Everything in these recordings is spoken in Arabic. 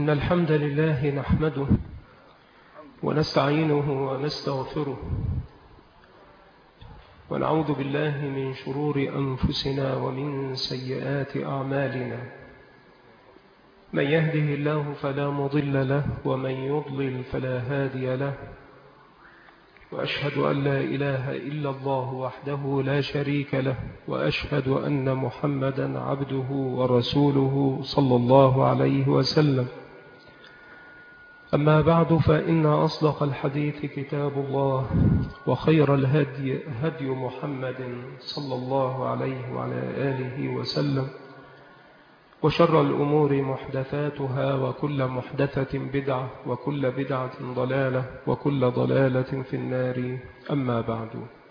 إن الحمد لله نحمده ونستعينه ونستغفره ونعوذ بالله من شرور أنفسنا ومن سيئات أعمالنا. من يهده الله فلا مضل له ومن يضلل فلا هادي له، وأشهد أن لا إله إلا الله وحده لا شريك له، وأشهد أن محمدا عبده ورسوله صلى الله عليه وسلم. أما بعد، فإن أصدق الحديث كتاب الله، وخير الهدي هدي محمد صلى الله عليه وعلى آله وسلم، وشر الأمور محدثاتها، وكل محدثة بدعة، وكل بدعة ضلالة، وكل ضلالة في النار. أما بعد،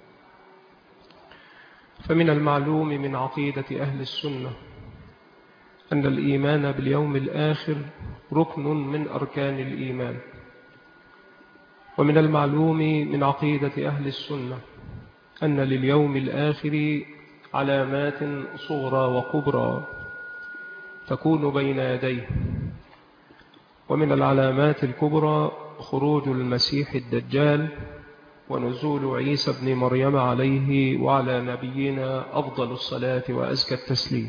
فمن المعلوم من عقيدة أهل السنة أن الإيمان باليوم الآخر ركن من أركان الإيمان. ومن المعلوم من عقيدة أهل السنة أن لليوم الآخر علامات صغرى وكبرى تكون بين يديه. ومن العلامات الكبرى خروج المسيح الدجال ونزول عيسى بن مريم عليه وعلى نبينا أفضل الصلاة وأزكى التسليم.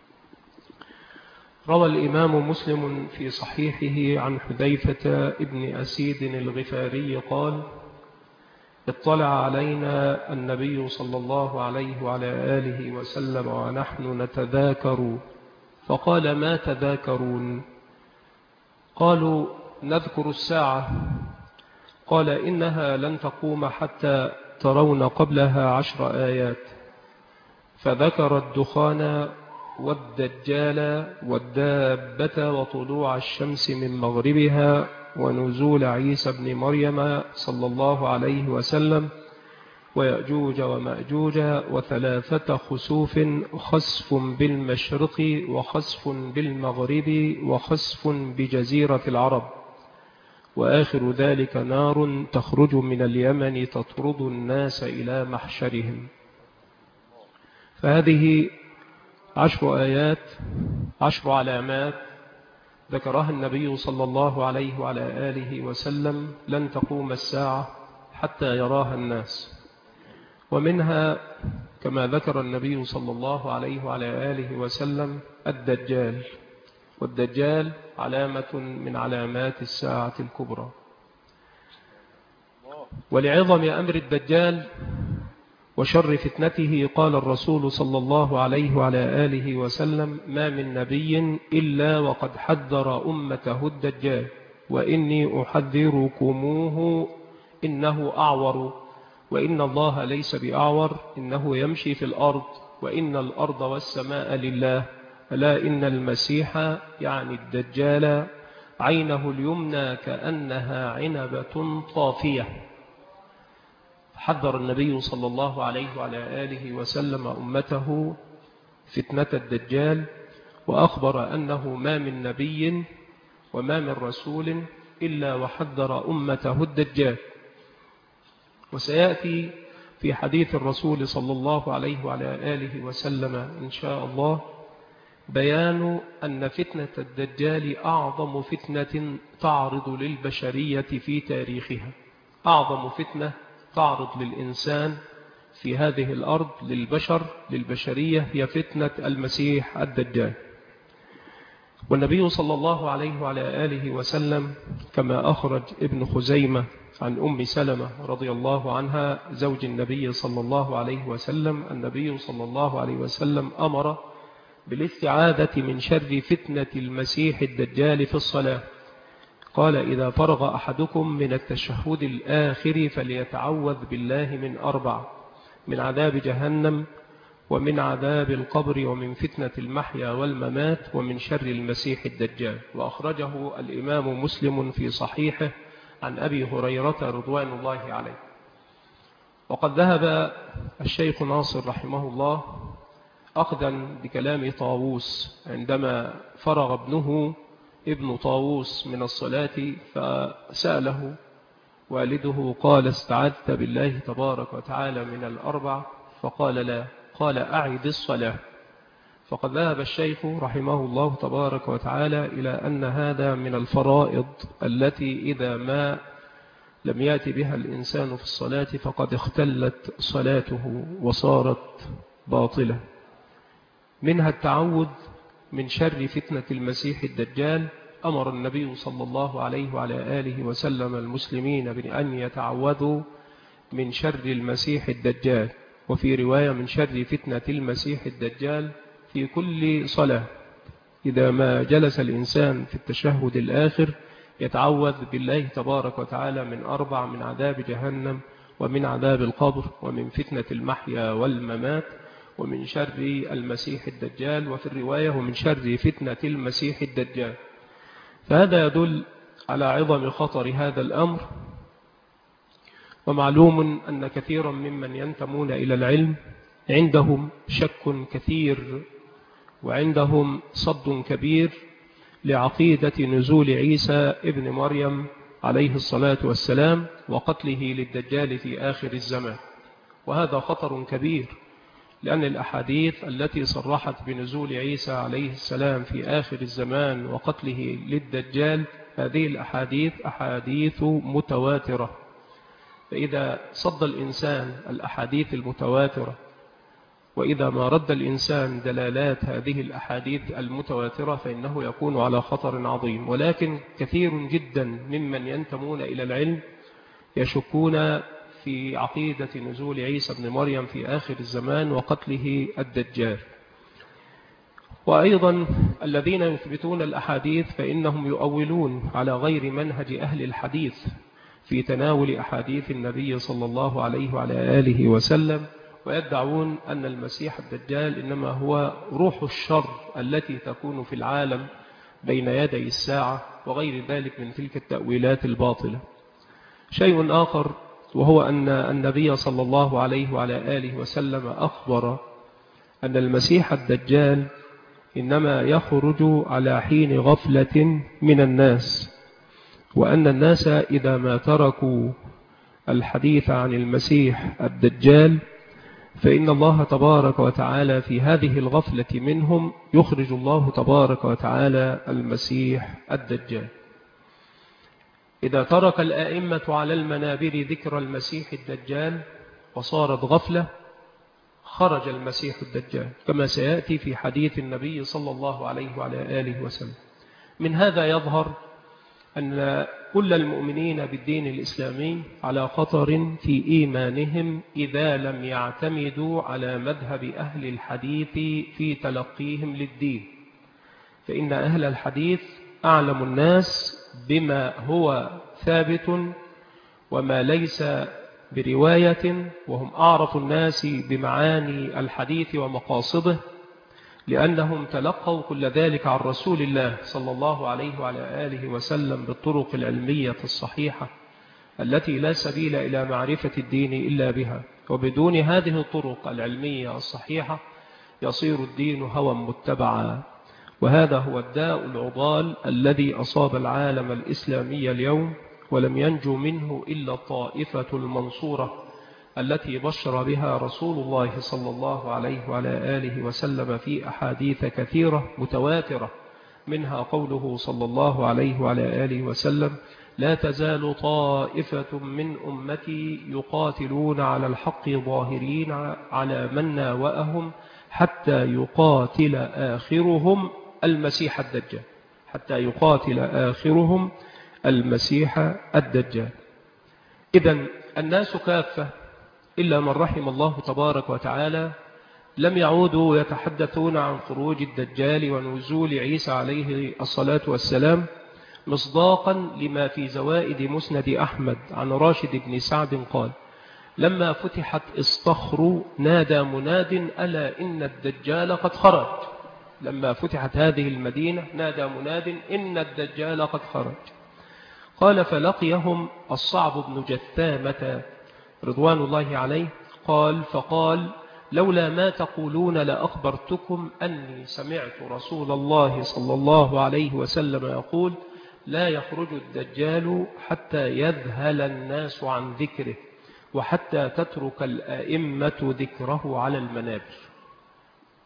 روى الإمام مسلم في صحيحه عن حذيفة ابن أسيد الغفاري قال: اطلع علينا النبي صلى الله عليه وعلى آله وسلم ونحن نتذاكر، فقال: ما تذاكرون؟ قالوا: نذكر الساعة. قال: إنها لن تقوم حتى ترون قبلها 10 آيات. فذكر الدخان والدجال والدابة وطلوع الشمس من مغربها ونزول عيسى بن مريم صلى الله عليه وسلم ويأجوج ومأجوج وثلاثة خسوف، خسف بالمشرق وخسف بالمغرب وخسف بجزيرة العرب، وآخر ذلك نار تخرج من اليمن تطرد الناس إلى محشرهم. فهذه 10 آيات، 10 علامات ذكرها النبي صلى الله عليه وعلى آله وسلم لن تقوم الساعة حتى يراها الناس. ومنها كما ذكر النبي صلى الله عليه وعلى آله وسلم الدجال، والدجال علامة من علامات الساعة الكبرى. ولعظم أمر الدجال وشر فتنته قال الرسول صلى الله عليه وعلى آله وسلم: ما من نبي إلا وقد حذر أمته الدجال، وإني أحذركموه إنه أعور، وإن الله ليس بأعور، إنه يمشي في الأرض، وإن الأرض والسماء لله، ألا إن المسيح يعني الدجال عينه اليمنى كأنها عنبة طافية. حذر النبي صلى الله عليه وعلى آله وسلم أمته فتنة الدجال، وأخبر أنه ما من نبي وما من رسول إلا وحذر أمته الدجال. وسيأتي في حديث الرسول صلى الله عليه وعلى آله وسلم إن شاء الله بيان أن فتنة الدجال أعظم فتنة تعرض للبشرية في تاريخها. أعظم فتنة تعرض للإنسان في هذه الأرض، للبشرية، هي فتنة المسيح الدجال. والنبي صلى الله عليه وعلى آله وسلم كما أخرج ابن خزيمة عن أم سلمة رضي الله عنها زوج النبي صلى الله عليه وسلم، النبي صلى الله عليه وسلم أمر بالاستعاذة من شر فتنة المسيح الدجال في الصلاة. قال: إذا فرغ أحدكم من التشهد الآخر فليتعوذ بالله من 4: من عذاب جهنم، ومن عذاب القبر، ومن فتنة المحيا والممات، ومن شر المسيح الدجال. وأخرجه الإمام مسلم في صحيحه عن أبي هريرة رضوان الله عليه. وقد ذهب الشيخ ناصر رحمه الله أخذا بكلام طاووس عندما فرغ ابن طاووس من الصلاة فسأله والده قال: استعذت بالله تبارك وتعالى من 4؟ فقال: لا. قال: أعد الصلاة. فقد ذهب الشيخ رحمه الله تبارك وتعالى إلى أن هذا من الفرائض التي إذا ما لم يأتي بها الإنسان في الصلاة فقد اختلت صلاته وصارت باطلة. منها التعوذ من شر فتنة المسيح الدجال. أمر النبي صلى الله عليه وعلى آله وسلم المسلمين بأن يتعوذوا من شر المسيح الدجال، وفي رواية من شر فتنة المسيح الدجال في كل صلاة. إذا ما جلس الإنسان في التشهد الآخر يتعوذ بالله تبارك وتعالى من 4: من عذاب جهنم، ومن عذاب القبر، ومن فتنة المحيا والممات، ومن شر المسيح الدجال، وفي الرواية ومن شر فتنة المسيح الدجال. فهذا يدل على عظم خطر هذا الأمر. ومعلوم أن كثيرا ممن ينتمون إلى العلم عندهم شك كثير وعندهم صد كبير لعقيدة نزول عيسى ابن مريم عليه الصلاة والسلام وقتله للدجال في آخر الزمان. وهذا خطر كبير، لأن الأحاديث التي صرحت بنزول عيسى عليه السلام في آخر الزمان وقتله للدجال هذه الأحاديث أحاديث متواترة. فإذا صد الإنسان الأحاديث المتواترة، وإذا ما رد الإنسان دلالات هذه الأحاديث المتواترة، فإنه يكون على خطر عظيم. ولكن كثير جدا ممن ينتمون إلى العلم يشكون في عقيدة نزول عيسى بن مريم في آخر الزمان وقتله الدجال. وأيضا الذين يثبتون الأحاديث فإنهم يؤولون على غير منهج أهل الحديث في تناول أحاديث النبي صلى الله عليه وعلى آله وسلم، ويدعون أن المسيح الدجال إنما هو روح الشر التي تكون في العالم بين يدي الساعة، وغير ذلك من تلك التأويلات الباطلة. شيء آخر وهو أن النبي صلى الله عليه وعلى آله وسلم أخبر أن المسيح الدجال إنما يخرج على حين غفلة من الناس، وأن الناس إذا ما تركوا الحديث عن المسيح الدجال فإن الله تبارك وتعالى في هذه الغفلة منهم يخرج الله تبارك وتعالى المسيح الدجال. إذا ترك الآئمة على المنابر ذكر المسيح الدجال وصارت غفلة خرج المسيح الدجال، كما سيأتي في حديث النبي صلى الله عليه وعلى آله وسلم. من هذا يظهر أن كل المؤمنين بالدين الإسلامي على خطر في إيمانهم إذا لم يعتمدوا على مذهب أهل الحديث في تلقيهم للدين. فإن أهل الحديث أعلم الناس بما هو ثابت وما ليس برواية، وهم أعرف الناس بمعاني الحديث ومقاصده، لأنهم تلقوا كل ذلك عن رسول الله صلى الله عليه وعلى آله وسلم بالطرق العلمية الصحيحة التي لا سبيل إلى معرفة الدين إلا بها. وبدون هذه الطرق العلمية الصحيحة يصير الدين هوى متبعا. وهذا هو الداء العضال الذي أصاب العالم الإسلامي اليوم، ولم ينجو منه إلا الطائفة المنصورة التي بشر بها رسول الله صلى الله عليه وعلى آله وسلم في أحاديث كثيرة متواترة، منها قوله صلى الله عليه وعلى آله وسلم: لا تزال طائفة من أمتي يقاتلون على الحق ظاهرين على من ناوأهم حتى يقاتل آخرهم المسيح الدجال. حتى يقاتل آخرهم المسيح الدجال. إذن الناس كافة إلا من رحم الله تبارك وتعالى لم يعودوا يتحدثون عن خروج الدجال ونزول عيسى عليه الصلاة والسلام، مصداقا لما في زوائد مسند أحمد عن راشد بن سعد قال: لما فتحت اسطخر نادى مناد ألا إن الدجال قد خرج. لما فتحت هذه المدينة نادى مناد إن الدجال قد خرج. قال: فلقيهم الصعب بن جثامة رضوان الله عليه فقال: لولا ما تقولون لأخبرتكم أني سمعت رسول الله صلى الله عليه وسلم يقول: لا يخرج الدجال حتى يذهل الناس عن ذكره وحتى تترك الأئمة ذكره على المنابر.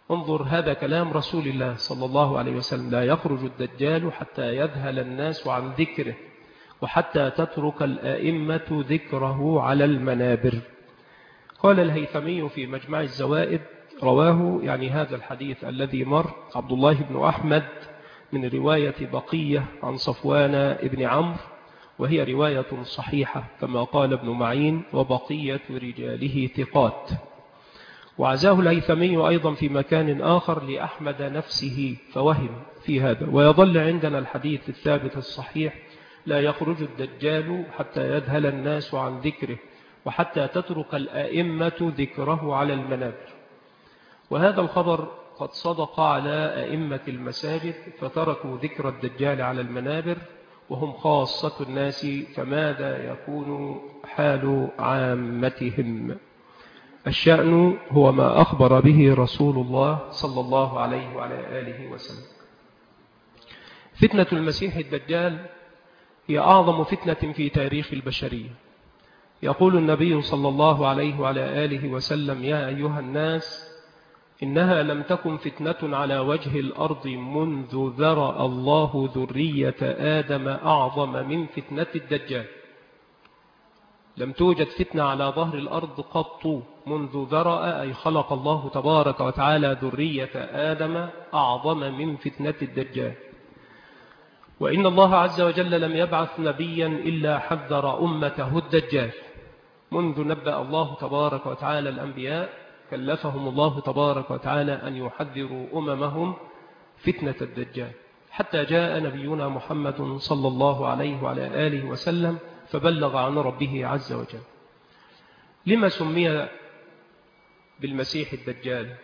انظر، هذا كلام رسول الله صلى الله عليه وسلم: لا يخرج الدجال حتى يذهل الناس عن ذكره وحتى تترك الآئمة ذكره على المنابر. قال الهيثمي في مجمع الزوائد: رواه يعني هذا الحديث الذي مر عبد الله بن أحمد من رواية بقية عن صفوان بن عمرو، وهي رواية صحيحة كما قال ابن معين، وبقية رجاله ثقات. وعزاه الهيثمي أيضا في مكان آخر لأحمد نفسه فوهم في هذا. ويظل عندنا الحديث الثابت الصحيح: لا يخرج الدجال حتى يذهل الناس عن ذكره وحتى تترك الآئمة ذكره على المنابر. وهذا الخبر قد صدق على أئمة المساجد فتركوا ذكر الدجال على المنابر، وهم خاصة الناس، فماذا يكون حال عامتهم؟ الشأن هو ما أخبر به رسول الله صلى الله عليه وعلى آله وسلم. فتنة المسيح الدجال هي أعظم فتنة في تاريخ البشرية. يقول النبي صلى الله عليه وعلى آله وسلم: يا أيها الناس، إنها لم تكن فتنة على وجه الأرض منذ ذرأ الله ذرية آدم أعظم من فتنة الدجال. لم توجد فتنة على ظهر الأرض قط منذ ذرأ، أي خلق الله تبارك وتعالى ذرية آدم، أعظم من فتنة الدجال. وإن الله عز وجل لم يبعث نبيا إلا حذر أمته الدجال. منذ نبأ الله تبارك وتعالى الأنبياء كلفهم الله تبارك وتعالى أن يحذروا أممهم فتنة الدجال، حتى جاء نبينا محمد صلى الله عليه وعلى آله وسلم فبلغ عن ربه عز وجل. لما سمي بالمسيح الدجال؟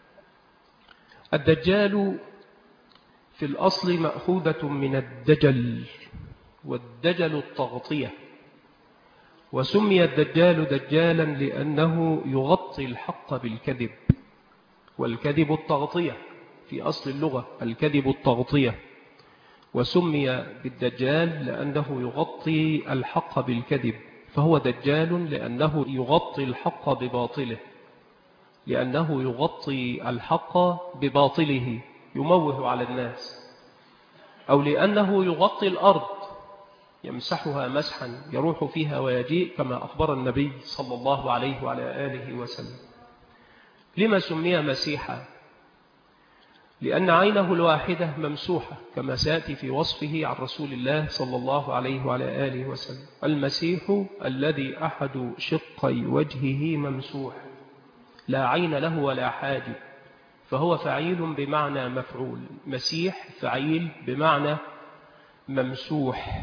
الدجال في الأصل مأخوذة من الدجل، والدجل التغطية. وسمي الدجال دجالا لأنه يغطي الحق بالكذب، والكذب التغطية في أصل اللغة، الكذب التغطية. وسمي بالدجال لأنه يغطي الحق بالكذب، فهو دجال لأنه يغطي الحق بباطله، لأنه يغطي الحق بباطله، يموه على الناس. أو لأنه يغطي الأرض، يمسحها مسحا يروح فيها ويجيء، كما أخبر النبي صلى الله عليه وعلى آله وسلم. لما سمي مسيحا؟ لأن عينه الواحدة ممسوحة، كما سيأتي في وصفه عن رسول الله صلى الله عليه وعلى آله وسلم: المسيح الذي أحد شقي وجهه ممسوح، لا عين له ولا حاجب، فهو فعيل بمعنى مفعول. مسيح فعيل بمعنى ممسوح،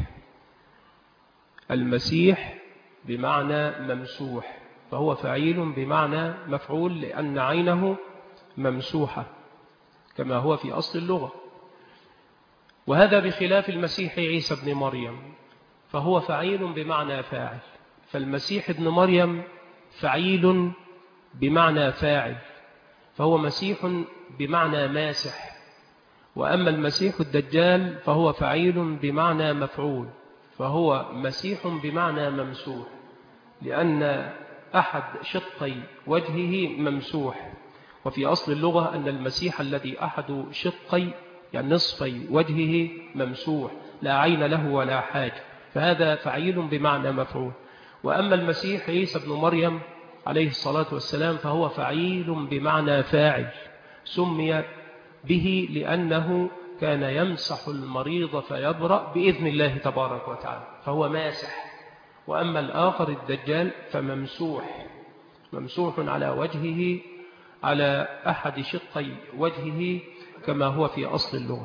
المسيح بمعنى ممسوح، فهو فعيل بمعنى مفعول، لأن عينه ممسوحة كما هو في أصل اللغة. وهذا بخلاف المسيح عيسى ابن مريم، فهو فعيل بمعنى فاعل. فالمسيح ابن مريم فعيل بمعنى فاعل، فهو مسيح بمعنى ماسح. وأما المسيح الدجال فهو فعيل بمعنى مفعول، فهو مسيح بمعنى ممسوح، لأن أحد شقي وجهه ممسوح. وفي أصل اللغة أن المسيح الذي أحد شقي يعني نصفي وجهه ممسوح، لا عين له ولا حاجة، فهذا فعيل بمعنى مفعول. وأما المسيح عيسى ابن مريم عليه الصلاة والسلام فهو فعيل بمعنى فاعل، سمي به لأنه كان يمسح المريض فيبرأ بإذن الله تبارك وتعالى، فهو ماسح. وأما الآخر الدجال فممسوح، ممسوح على وجهه، على أحد شقي وجهه، كما هو في أصل اللغة.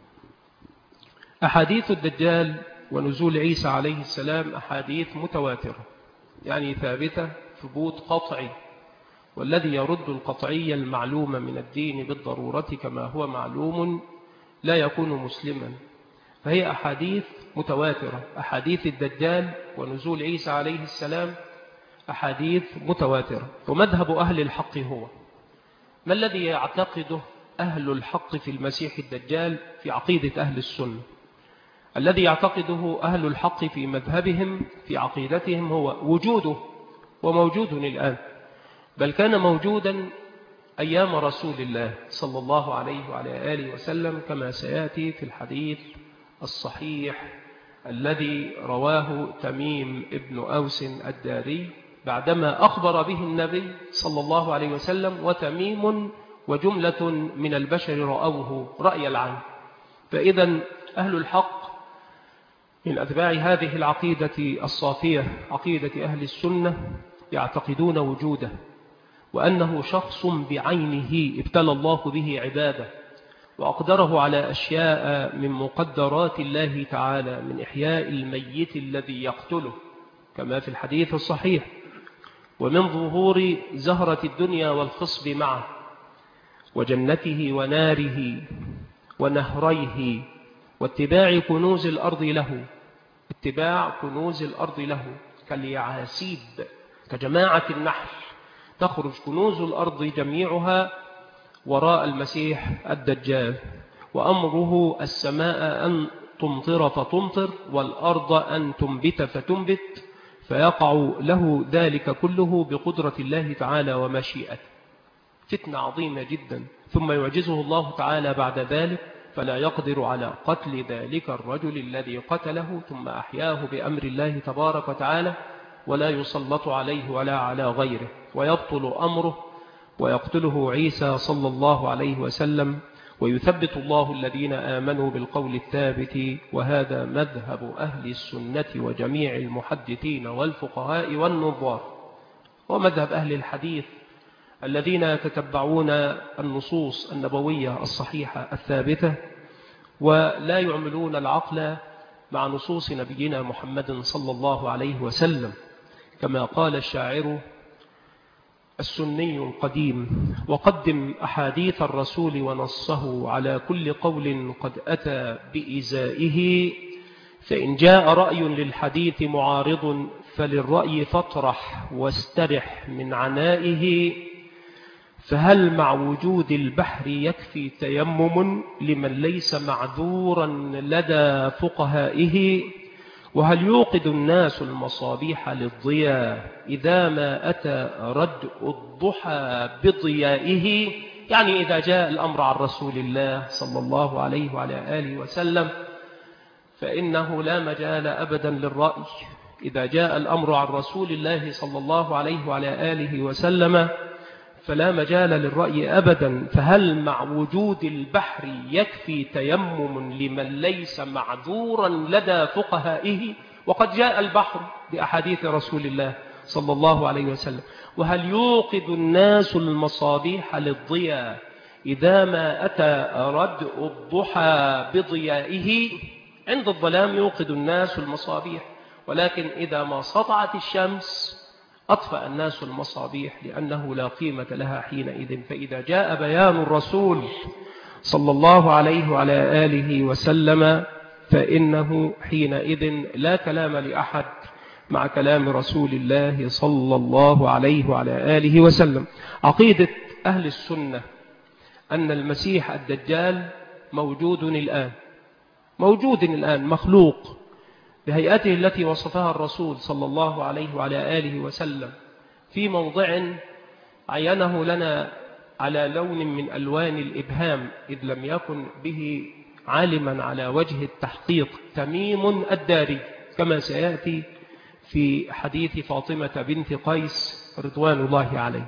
أحاديث الدجال ونزول عيسى عليه السلام أحاديث متواترة، يعني ثابتة ثبوت قطعي، والذي يرد القطعية المعلومة من الدين بالضرورة كما هو معلوم لا يكون مسلما. فهي أحاديث متواترة، أحاديث الدجال ونزول عيسى عليه السلام أحاديث متواترة. ومذهب أهل الحق هو ما الذي يعتقده أهل الحق في المسيح الدجال في عقيدة أهل السنة؟ الذي يعتقده أهل الحق في مذهبهم في عقيدتهم هو وجوده، وموجود الآن، بل كان موجودا أيام رسول الله صلى الله عليه وعلى آله وسلم، كما سيأتي في الحديث الصحيح الذي رواه تميم ابن أوس الداري بعدما أخبر به النبي صلى الله عليه وسلم، وتميم وجملة من البشر رأوه رأي العين. فإذا أهل الحق من أتباع هذه العقيدة الصافية، عقيدة أهل السنة، يعتقدون وجوده، وأنه شخص بعينه ابتلى الله به عباده وأقدره على أشياء من مقدرات الله تعالى، من إحياء الميت الذي يقتله كما في الحديث الصحيح، ومن ظهور زهرة الدنيا والخصب معه، وجنته وناره ونهريه، واتباع كنوز الأرض له، اتباع كنوز الأرض له كاليعاسيب، كجماعة النحل، تخرج كنوز الأرض جميعها وراء المسيح الدجال، وأمره السماء أن تمطر فتمطر، والأرض أن تنبت فتنبت، فيقع له ذلك كله بقدرة الله تعالى ومشيئته. فتنة عظيمة جدا، ثم يعجزه الله تعالى بعد ذلك فلا يقدر على قتل ذلك الرجل الذي قتله، ثم أحياه بأمر الله تبارك وتعالى، ولا يسلط عليه ولا على غيره، ويبطل أمره ويقتله عيسى صلى الله عليه وسلم، ويثبت الله الذين آمنوا بالقول الثابت. وهذا مذهب أهل السنة وجميع المحدثين والفقهاء والنظار، ومذهب أهل الحديث الذين يتتبعون النصوص النبوية الصحيحة الثابتة، ولا يعملون العقل مع نصوص نبينا محمد صلى الله عليه وسلم، كما قال الشاعر السني القديم: وقدم أحاديث الرسول ونصه على كل قول قد أتى بإزائه، فإن جاء رأي للحديث معارض فللرأي فاطرح واسترح من عنائه، فهل مع وجود البحر يكفي تيمم لمن ليس معذورا لدى فقهائه، وهل يوقد الناس المصابيح للضياء إذا ما أتى ردء الضحى بضيائه، يعني إذا جاء الأمر عن رسول الله صلى الله عليه وعلى آله وسلم فإنه لا مجال أبدا للرأي. إذا جاء الأمر عن رسول الله صلى الله عليه وعلى آله وسلم فلا مجال للرأي أبدا. فهل مع وجود البحر يكفي تيمم لمن ليس معذورا لدى فقهائه؟ وقد جاء البحر بأحاديث رسول الله صلى الله عليه وسلم. وهل يوقد الناس المصابيح للضياء إذا ما أتى ردء الضحى بضيائه؟ عند الظلام يوقد الناس المصابيح، ولكن إذا ما سطعت الشمس أطفأ الناس المصابيح، لأنه لا قيمة لها حينئذ. فإذا جاء بيان الرسول صلى الله عليه وعلى آله وسلم فإنه حينئذ لا كلام لأحد مع كلام رسول الله صلى الله عليه وعلى آله وسلم. عقيدة أهل السنة أن المسيح الدجال موجود الآن، مخلوق بهيئته التي وصفها الرسول صلى الله عليه وعلى آله وسلم في موضع عينه لنا على لون من ألوان الإبهام، إذ لم يكن به عالما على وجه التحقيق تميم الداري، كما سيأتي في حديث فاطمة بنت قيس رضوان الله عليه.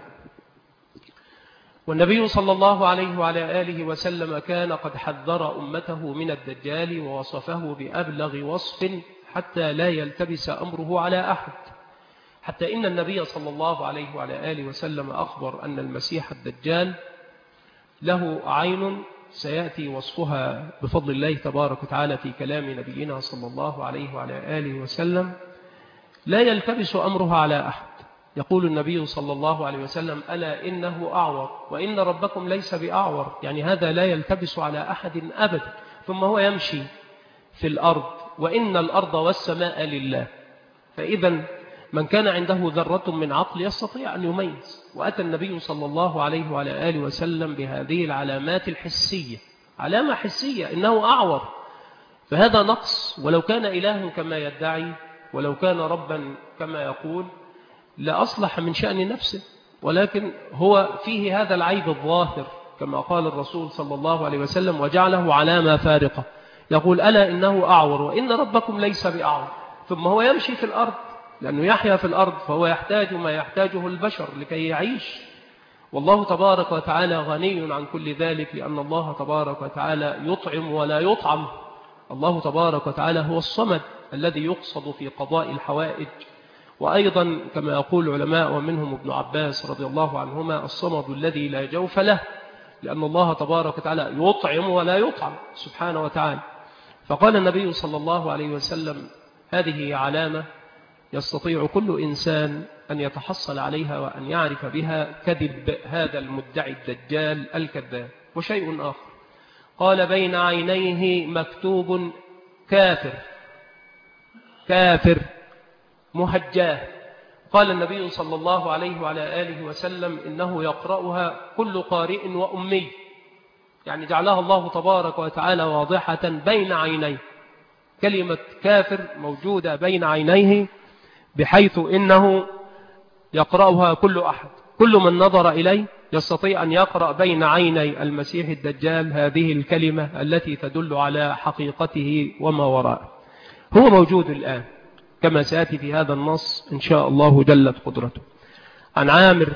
والنبي صلى الله عليه وعلى آله وسلم كان قد حذر أمته من الدجال ووصفه بأبلغ وصف حتى لا يلتبس أمره على أحد، حتى إن النبي صلى الله عليه وعلى آله وسلم أخبر أن المسيح الدجال له عين سيأتي وصفها بفضل الله تبارك وتعالى في كلام نبينا صلى الله عليه وعلى آله وسلم، لا يلتبس أمرها على أحد. يقول النبي صلى الله عليه وسلم: ألا إنه أعور وإن ربكم ليس بأعور، يعني هذا لا يلتبس على أحد أبدا. ثم هو يمشي في الأرض، وإن الأرض والسماء لله. فإذا من كان عنده ذرة من عقل يستطيع أن يميز. وأتى النبي صلى الله عليه وعلى آله وسلم بهذه العلامات الحسية، علامة حسية إنه أعور، فهذا نقص. ولو كان إله كما يدعي، ولو كان ربا كما يقول، لأصلح من شأن نفسه ولكن هو فيه هذا العيب الظاهر كما قال الرسول صلى الله عليه وسلم وجعله علامة فارقة، يقول ألا إنه أعور وإن ربكم ليس بأعور. ثم هو يمشي في الأرض لأنه يحيا في الأرض، فهو يحتاج ما يحتاجه البشر لكي يعيش، والله تبارك وتعالى غني عن كل ذلك، لأن الله تبارك وتعالى يطعم ولا يطعم. الله تبارك وتعالى هو الصمد الذي يقصد في قضاء الحوائج. وأيضا كما يقول العلماء ومنهم ابن عباس رضي الله عنهما الصمد الذي لا جوف له، لأن الله تبارك وتعالى يطعم ولا يطعم سبحانه وتعالى. فقال النبي صلى الله عليه وسلم هذه علامة يستطيع كل إنسان أن يتحصل عليها وأن يعرف بها كذب هذا المدعي الدجال الكذاب. وشيء آخر قال بين عينيه مكتوب كافر، كافر مهجاه. قال النبي صلى الله عليه وعلى آله وسلم إنه يقرأها كل قارئ وأمي، يعني جعلها الله تبارك وتعالى واضحة بين عينيه، كلمة كافر موجودة بين عينيه بحيث إنه يقرأها كل أحد، كل من نظر إليه يستطيع أن يقرأ بين عيني المسيح الدجال هذه الكلمة التي تدل على حقيقته وما وراءه. هو موجود الآن كما سيأتي في هذا النص إن شاء الله جلت قدرته. عن عامر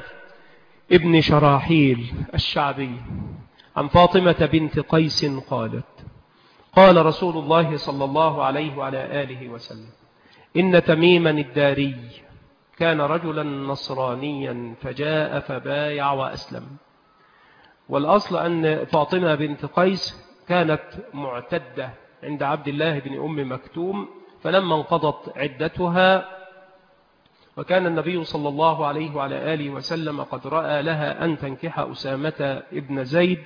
ابن شراحيل الشعبي عن فاطمة بنت قيس قالت قال رسول الله صلى الله عليه وعلى آله وسلم إن تميما الداري كان رجلا نصرانيا فجاء فبايع وأسلم. والأصل أن فاطمة بنت قيس كانت معتدة عند عبد الله بن أم مكتوم، فلما انقضت عدتها وكان النبي صلى الله عليه وعلى آله وسلم قد رأى لها أن تنكح أسامة ابن زيد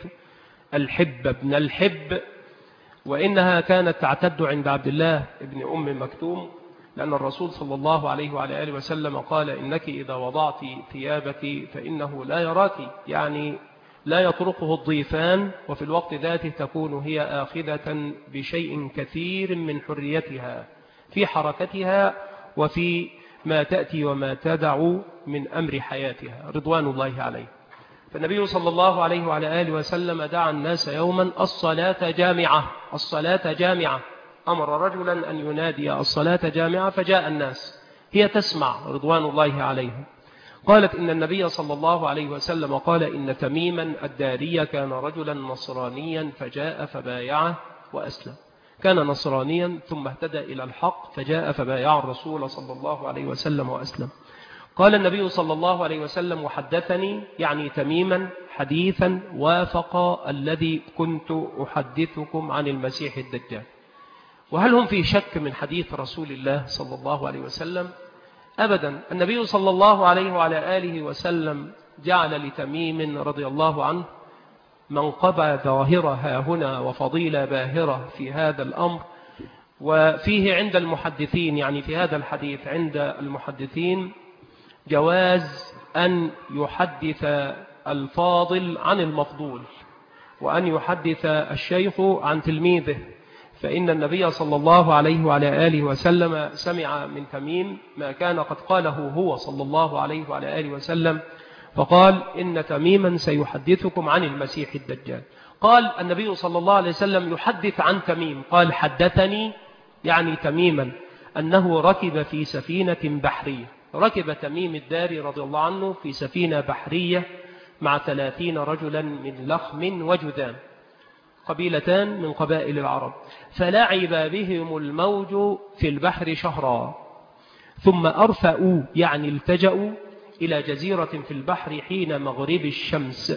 الحب بن الحب، وإنها كانت تعتد عند عبد الله بن أم مكتوم، لأن الرسول صلى الله عليه وعلى آله وسلم قال إنك إذا وضعت ثيابك فإنه لا يراك، يعني لا يطرقه الضيفان، وفي الوقت ذاته تكون هي آخذة بشيء كثير من حريتها في حركتها وفي ما تأتي وما تدع من أمر حياتها رضوان الله عليه. فالنبي صلى الله عليه وعلى آله وسلم دعا الناس يوما الصلاة جامعة، الصلاة جامعة، أمر رجلا أن ينادي الصلاة جامعة فجاء الناس، هي تسمع رضوان الله عليها. قالت إن النبي صلى الله عليه وسلم قال إن تميما الداري كان رجلا نصرانيا فجاء فبايعه وأسلم، كان نصرانيا ثم اهتدى إلى الحق فجاء فبايع الرسول صلى الله عليه وسلم وأسلم. قال النبي صلى الله عليه وسلم وحدثني يعني تميما حديثا وافق الذي كنت أحدثكم عن المسيح الدجال. وهل هم في شك من حديث رسول الله صلى الله عليه وسلم؟ أبدا. النبي صلى الله عليه وعلى آله وسلم جعل لتميم رضي الله عنه منقبة ظاهرة هنا وفضيلة باهرة في هذا الأمر. وفيه عند المحدثين، يعني في هذا الحديث عند المحدثين جواز أن يحدث الفاضل عن المفضول وأن يحدث الشيخ عن تلميذه، فإن النبي صلى الله عليه وعلى آله وسلم سمع من تميم ما كان قد قاله هو صلى الله عليه وعلى آله وسلم، فقال إن تميما سيحدثكم عن المسيح الدجال. قال النبي صلى الله عليه وسلم يحدث عن تميم، قال حدثني يعني تميما أنه ركب في سفينة بحرية، ركب تميم الداري رضي الله عنه في سفينة بحرية مع 30 رجلا من لخم وجذام، قبيلتان من قبائل العرب، فلعب بهم الموج في البحر شهرا، ثم أرفأوا يعني التجأوا إلى جزيرة في البحر حين مغرب الشمس،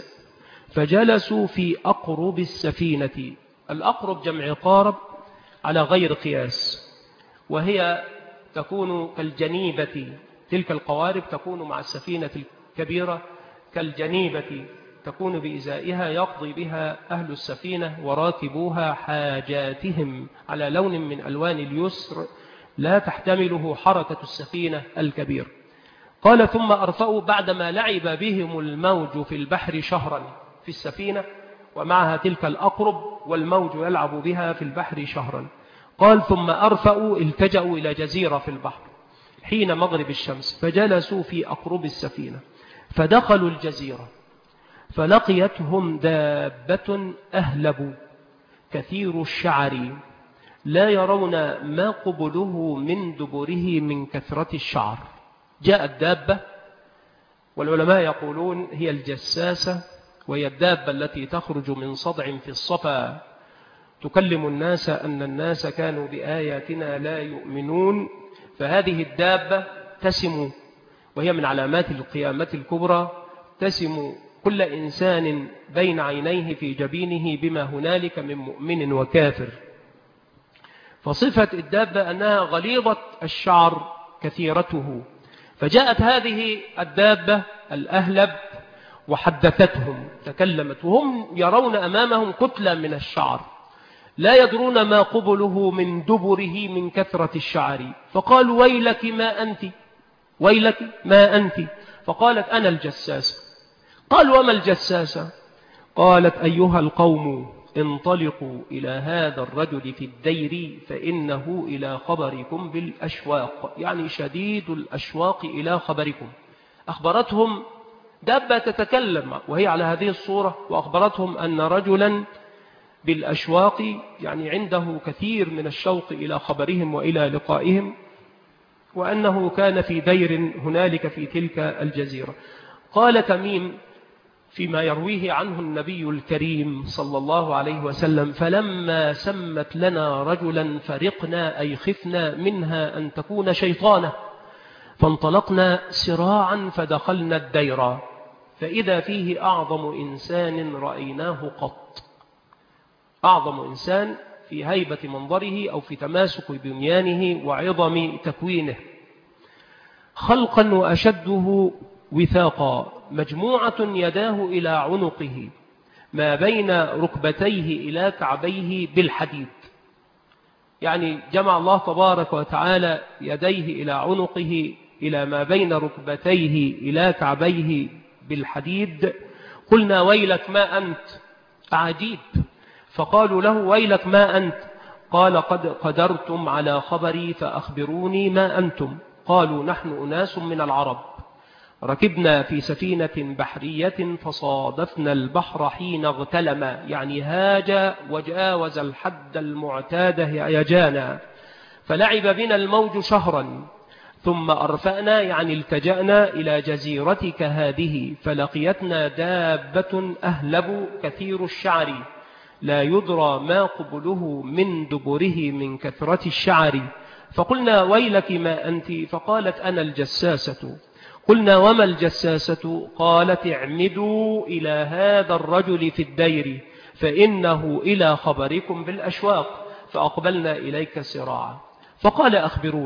فجلسوا في أقرب السفينة. الأقرب جمع قارب على غير قياس، وهي تكون كالجنيبة، تلك القوارب تكون مع السفينة الكبيرة كالجنيبة، تكون بإزائها يقضي بها أهل السفينة وراكبوها حاجاتهم على لون من ألوان اليسر لا تحتمله حركة السفينة الكبيرة. قال ثم أرفأوا بعدما لعب بهم الموج في البحر شهرا في السفينة ومعها تلك الأقرب والموج يلعب بها في البحر شهرا. قال ثم أرفأوا التجأوا إلى جزيرة في البحر حين مغرب الشمس، فجلسوا في أقرب السفينة، فدخلوا الجزيرة فلقيتهم دابة أهلب كثير الشعر لا يرون ما قبله من دبره من كثرة الشعر. جاءت دابة، والعلماء يقولون هي الجساسة، وهي الدابة التي تخرج من صدع في الصفا تكلم الناس أن الناس كانوا بآياتنا لا يؤمنون. فهذه الدابة تسم، وهي من علامات القيامة الكبرى، تسم كل إنسان بين عينيه في جبينه بما هنالك من مؤمن وكافر. فصفة الدابة أنها غليظة الشعر كثيرته. فجاءت هذه الدابة الأهلب وحدثتهم، تكلمت وهم يرون أمامهم كتلة من الشعر لا يدرون ما قبله من دبره من كثرة الشعر. فقالوا ويلك ما أنت، ويلك ما أنت. فقالت أنا الجساسة. قالوا وما الجساسة؟ قالت أيها القوم انطلقوا إلى هذا الرجل في الدير فإنه إلى خبركم بالأشواق، يعني شديد الأشواق إلى خبركم. أخبرتهم دابة تتكلم وهي على هذه الصورة، وأخبرتهم أن رجلا بالأشواق، يعني عنده كثير من الشوق إلى خبرهم وإلى لقائهم، وأنه كان في دير هنالك في تلك الجزيرة. قال تميم فيما يرويه عنه النبي الكريم صلى الله عليه وسلم: فلما سمت لنا رجلا فرقنا أي خفنا منها أن تكون شيطانة، فانطلقنا سراعا فدخلنا الدير فإذا فيه أعظم إنسان رأيناه قط. أعظم إنسان في هيبة منظره أو في تماسك بنيانه وعظم تكوينه، خلقا وأشده وثاقا، مجموعة يداه إلى عنقه، ما بين ركبتيه إلى كعبيه بالحديد. يعني جمع الله تبارك وتعالى يديه إلى عنقه إلى ما بين ركبتيه إلى كعبيه بالحديد. قلنا ويلك ما أنت، عجيب. فقالوا له ويلك ما أنت؟ قال قد قدرتم على خبري فأخبروني ما أنتم. قالوا نحن أناس من العرب، ركبنا في سفينة بحرية فصادفنا البحر حين اغتلم، يعني هاج وجاوز الحد المعتاد هيجانا، فلعب بنا الموج شهرا ثم أرفأنا، يعني التجأنا إلى جزيرتك هذه، فلقيتنا دابة أهلب كثير الشعر لا يدرى ما قبله من دبره من كثرة الشعر. فقلنا ويلك ما أنت؟ فقالت أنا الجساسة. قلنا وما الجساسة؟ قالت اعمدوا إلى هذا الرجل في الدير فإنه إلى خبركم بالأشواق. فأقبلنا إليك سراعا. فقال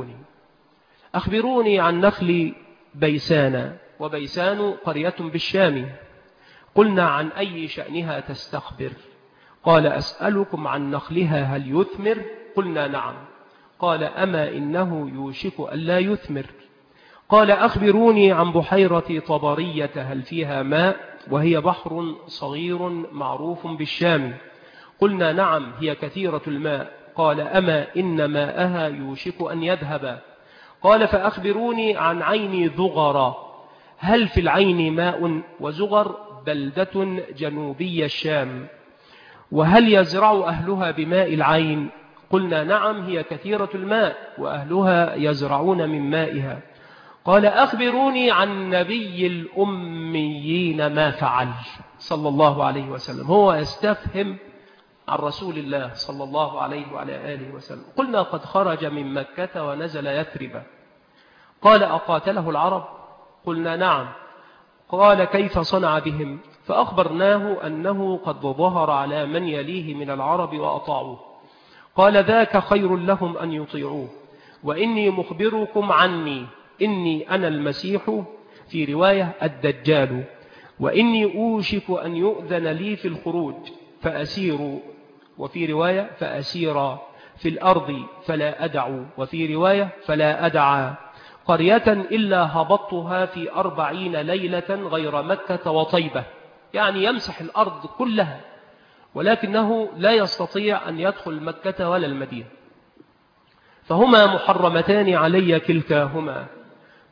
أخبروني عن نخل بيسان، وبيسان قرية بالشام. قلنا عن أي شأنها تستخبر؟ قال أسألكم عن نخلها هل يثمر؟ قلنا نعم. قال أما إنه يوشك ألا يثمر. قال أخبروني عن بحيرة طبرية هل فيها ماء؟ وهي بحر صغير معروف بالشام. قلنا نعم هي كثيرة الماء. قال أما إن ماءها يوشك أن يذهب. قال فأخبروني عن عين ذغر هل في العين ماء؟ وزغر بلدة جنوبية الشام. وهل يزرع أهلها بماء العين؟ قلنا نعم هي كثيرة الماء وأهلها يزرعون من مائها. قال أخبروني عن نبي الأميين ما فعل صلى الله عليه وسلم. هو يستفهم عن رسول الله صلى الله عليه وعلى آله وسلم. قلنا قد خرج من مكة ونزل يثرب. قال أقاتله العرب؟ قلنا نعم. قال كيف صنع بهم؟ فأخبرناه أنه قد ظهر على من يليه من العرب وأطاعوه. قال ذاك خير لهم أن يطيعوه، وإني مخبركم عني إني أنا المسيح، في رواية الدجال، وإني أوشك أن يؤذن لي في الخروج فأسير، وفي رواية فأسير في الأرض فلا أدع، وفي رواية فلا أدع قرية إلا هبطتها في 40 ليلة غير مكة وطيبة، يعني يمسح الأرض كلها، ولكنه لا يستطيع أن يدخل مكة ولا المدينة، فهما محرمتان علي كلتاهما،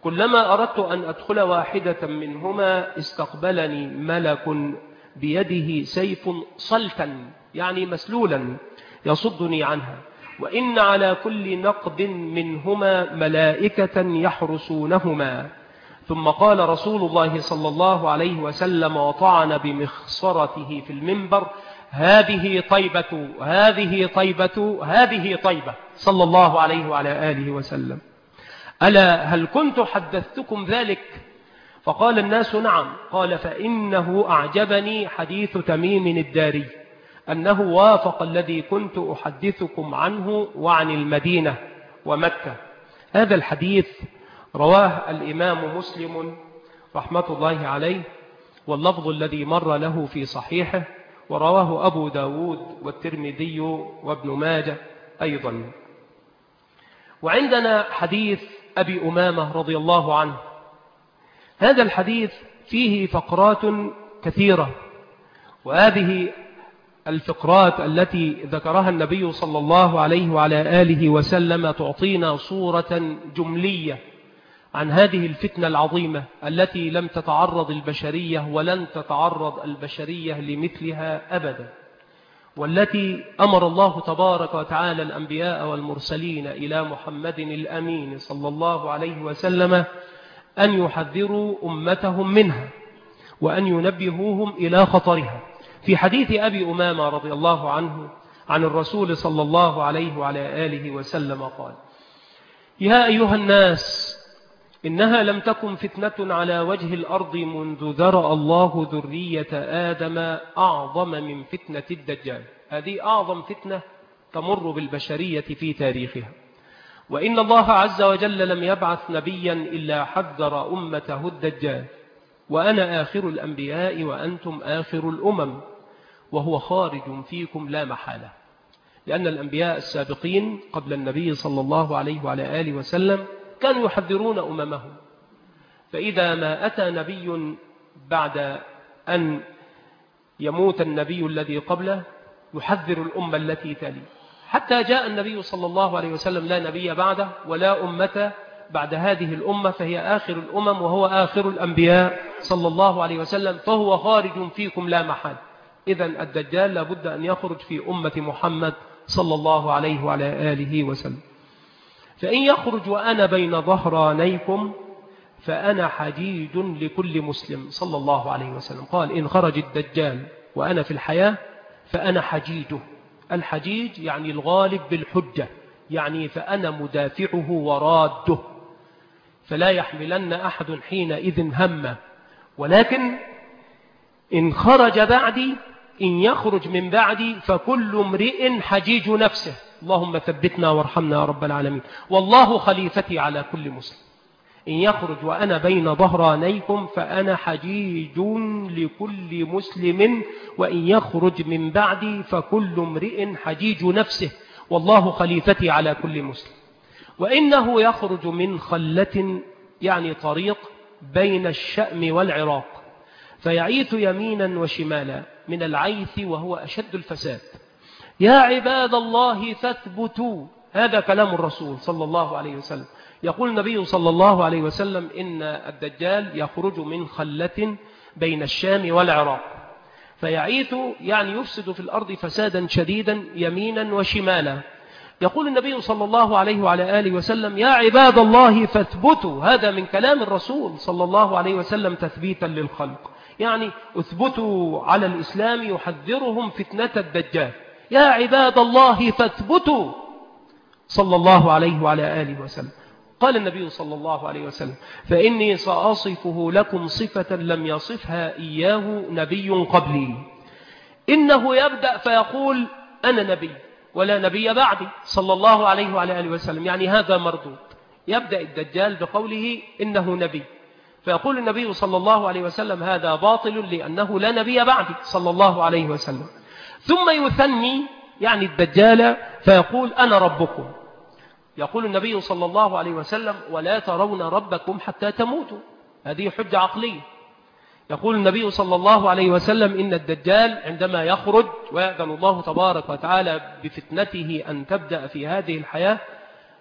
كلما أردت أن أدخل واحدة منهما استقبلني ملك بيده سيف صلتا يعني مسلولا يصدني عنها، وإن على كل نقد منهما ملائكة يحرسونهما. ثم قال رسول الله صلى الله عليه وسلم وطعن بمخصرته في المنبر: هذه طيبة، هذه طيبة، هذه طيبة، صلى الله عليه وعلى آله وسلم. ألا هل كنت حدثتكم ذلك؟ فقال الناس: نعم. قال: فإنه أعجبني حديث تميم الداري أنه وافق الذي كنت أحدثكم عنه وعن المدينة ومكة. هذا الحديث رواه الإمام مسلم رحمة الله عليه، واللفظ الذي مر له في صحيحه، ورواه أبو داود والترمذي وابن ماجه أيضا. وعندنا حديث أبي أمامة رضي الله عنه. هذا الحديث فيه فقرات كثيرة، وهذه الفقرات التي ذكرها النبي صلى الله عليه وعلى آله وسلم تعطينا صورة جملية عن هذه الفتنة العظيمة التي لم تتعرض البشرية ولن تتعرض البشرية لمثلها أبدا، والتي أمر الله تبارك وتعالى الأنبياء والمرسلين إلى محمد الأمين صلى الله عليه وسلم أن يحذروا أمتهم منها وأن ينبهوهم إلى خطرها. في حديث أبي أمامة رضي الله عنه عن الرسول صلى الله عليه وعلى آله وسلم قال: يا أيها الناس، إنها لم تكن فتنة على وجه الأرض منذ ذرأ الله ذرية آدم أعظم من فتنة الدجال. هذه أعظم فتنة تمر بالبشرية في تاريخها، وإن الله عز وجل لم يبعث نبيا إلا حذر أمته الدجال، وأنا آخر الأنبياء وأنتم آخر الأمم، وهو خارج فيكم لا محالة. لأن الأنبياء السابقين قبل النبي صلى الله عليه وعلى آله وسلم كانوا يحذرون أممهم، فإذا ما أتى نبي بعد أن يموت النبي الذي قبله يحذر الأمة التي تلي، حتى جاء النبي صلى الله عليه وسلم لا نبي بعده ولا أمة بعد هذه الأمة، فهي آخر الأمم وهو آخر الأنبياء صلى الله عليه وسلم، فهو خارج فيكم لا محال. إذن الدجال لابد أن يخرج في أمة محمد صلى الله عليه وعلى آله وسلم. فإن يخرج وأنا بين ظهرانيكم فأنا حجيج لكل مسلم صلى الله عليه وسلم. قال: إن خرج الدجال وأنا في الحياة فأنا حجيجه. الحجيج يعني الغالب بالحجة، يعني فأنا مدافعه وراده، فلا يحملن أحد حينئذ همه. ولكن إن خرج بعدي، إن يخرج من بعدي، فكل امرئ حجيج نفسه. اللهم ثبتنا وارحمنا يا رب العالمين. والله خليفتي على كل مسلم. إن يخرج وأنا بين ظهرانيكم فأنا حجيج لكل مسلم، وإن يخرج من بعدي فكل امرئ حجيج نفسه، والله خليفتي على كل مسلم. وإنه يخرج من خلة يعني طريق بين الشأم والعراق، فيعيث يمينا وشمالا من العيث وهو أشد الفساد. يا عباد الله فاثبتوا. هذا كلام الرسول صلى الله عليه وسلم. يقول النبي صلى الله عليه وسلم إن الدجال يخرج من خلة بين الشام والعراق، فيعيث يعني يفسد في الأرض فسادا شديدا يمينا وشمالا. يقول النبي صلى الله عليه وعلى آله وسلم: يا عباد الله فاثبتوا. هذا من كلام الرسول صلى الله عليه وسلم تثبيتا للخلق، يعني اثبتوا على الإسلام، يحذرهم فتنة الدجال. يا عباد الله فاثبتوا صلى الله عليه وعلى آله وسلم. قال النبي صلى الله عليه وسلم: فإني سأصفه لكم صفة لم يصفها إياه نبي قبلي. إنه يبدأ فيقول: أنا نبي ولا نبي بعدي صلى الله عليه وعلى آله وسلم، يعني هذا مردود. يبدأ الدجال بقوله إنه نبي، فيقول النبي صلى الله عليه وسلم: هذا باطل لأنه لا نبي بعدي صلى الله عليه وسلم. ثم يثني يعني الدجال فيقول: أنا ربكم. يقول النبي صلى الله عليه وسلم: ولا ترون ربكم حتى تموتوا. هذه حجة عقلية. يقول النبي صلى الله عليه وسلم: إن الدجال عندما يخرج ويأذن الله تبارك وتعالى بفتنته أن تبدأ في هذه الحياة،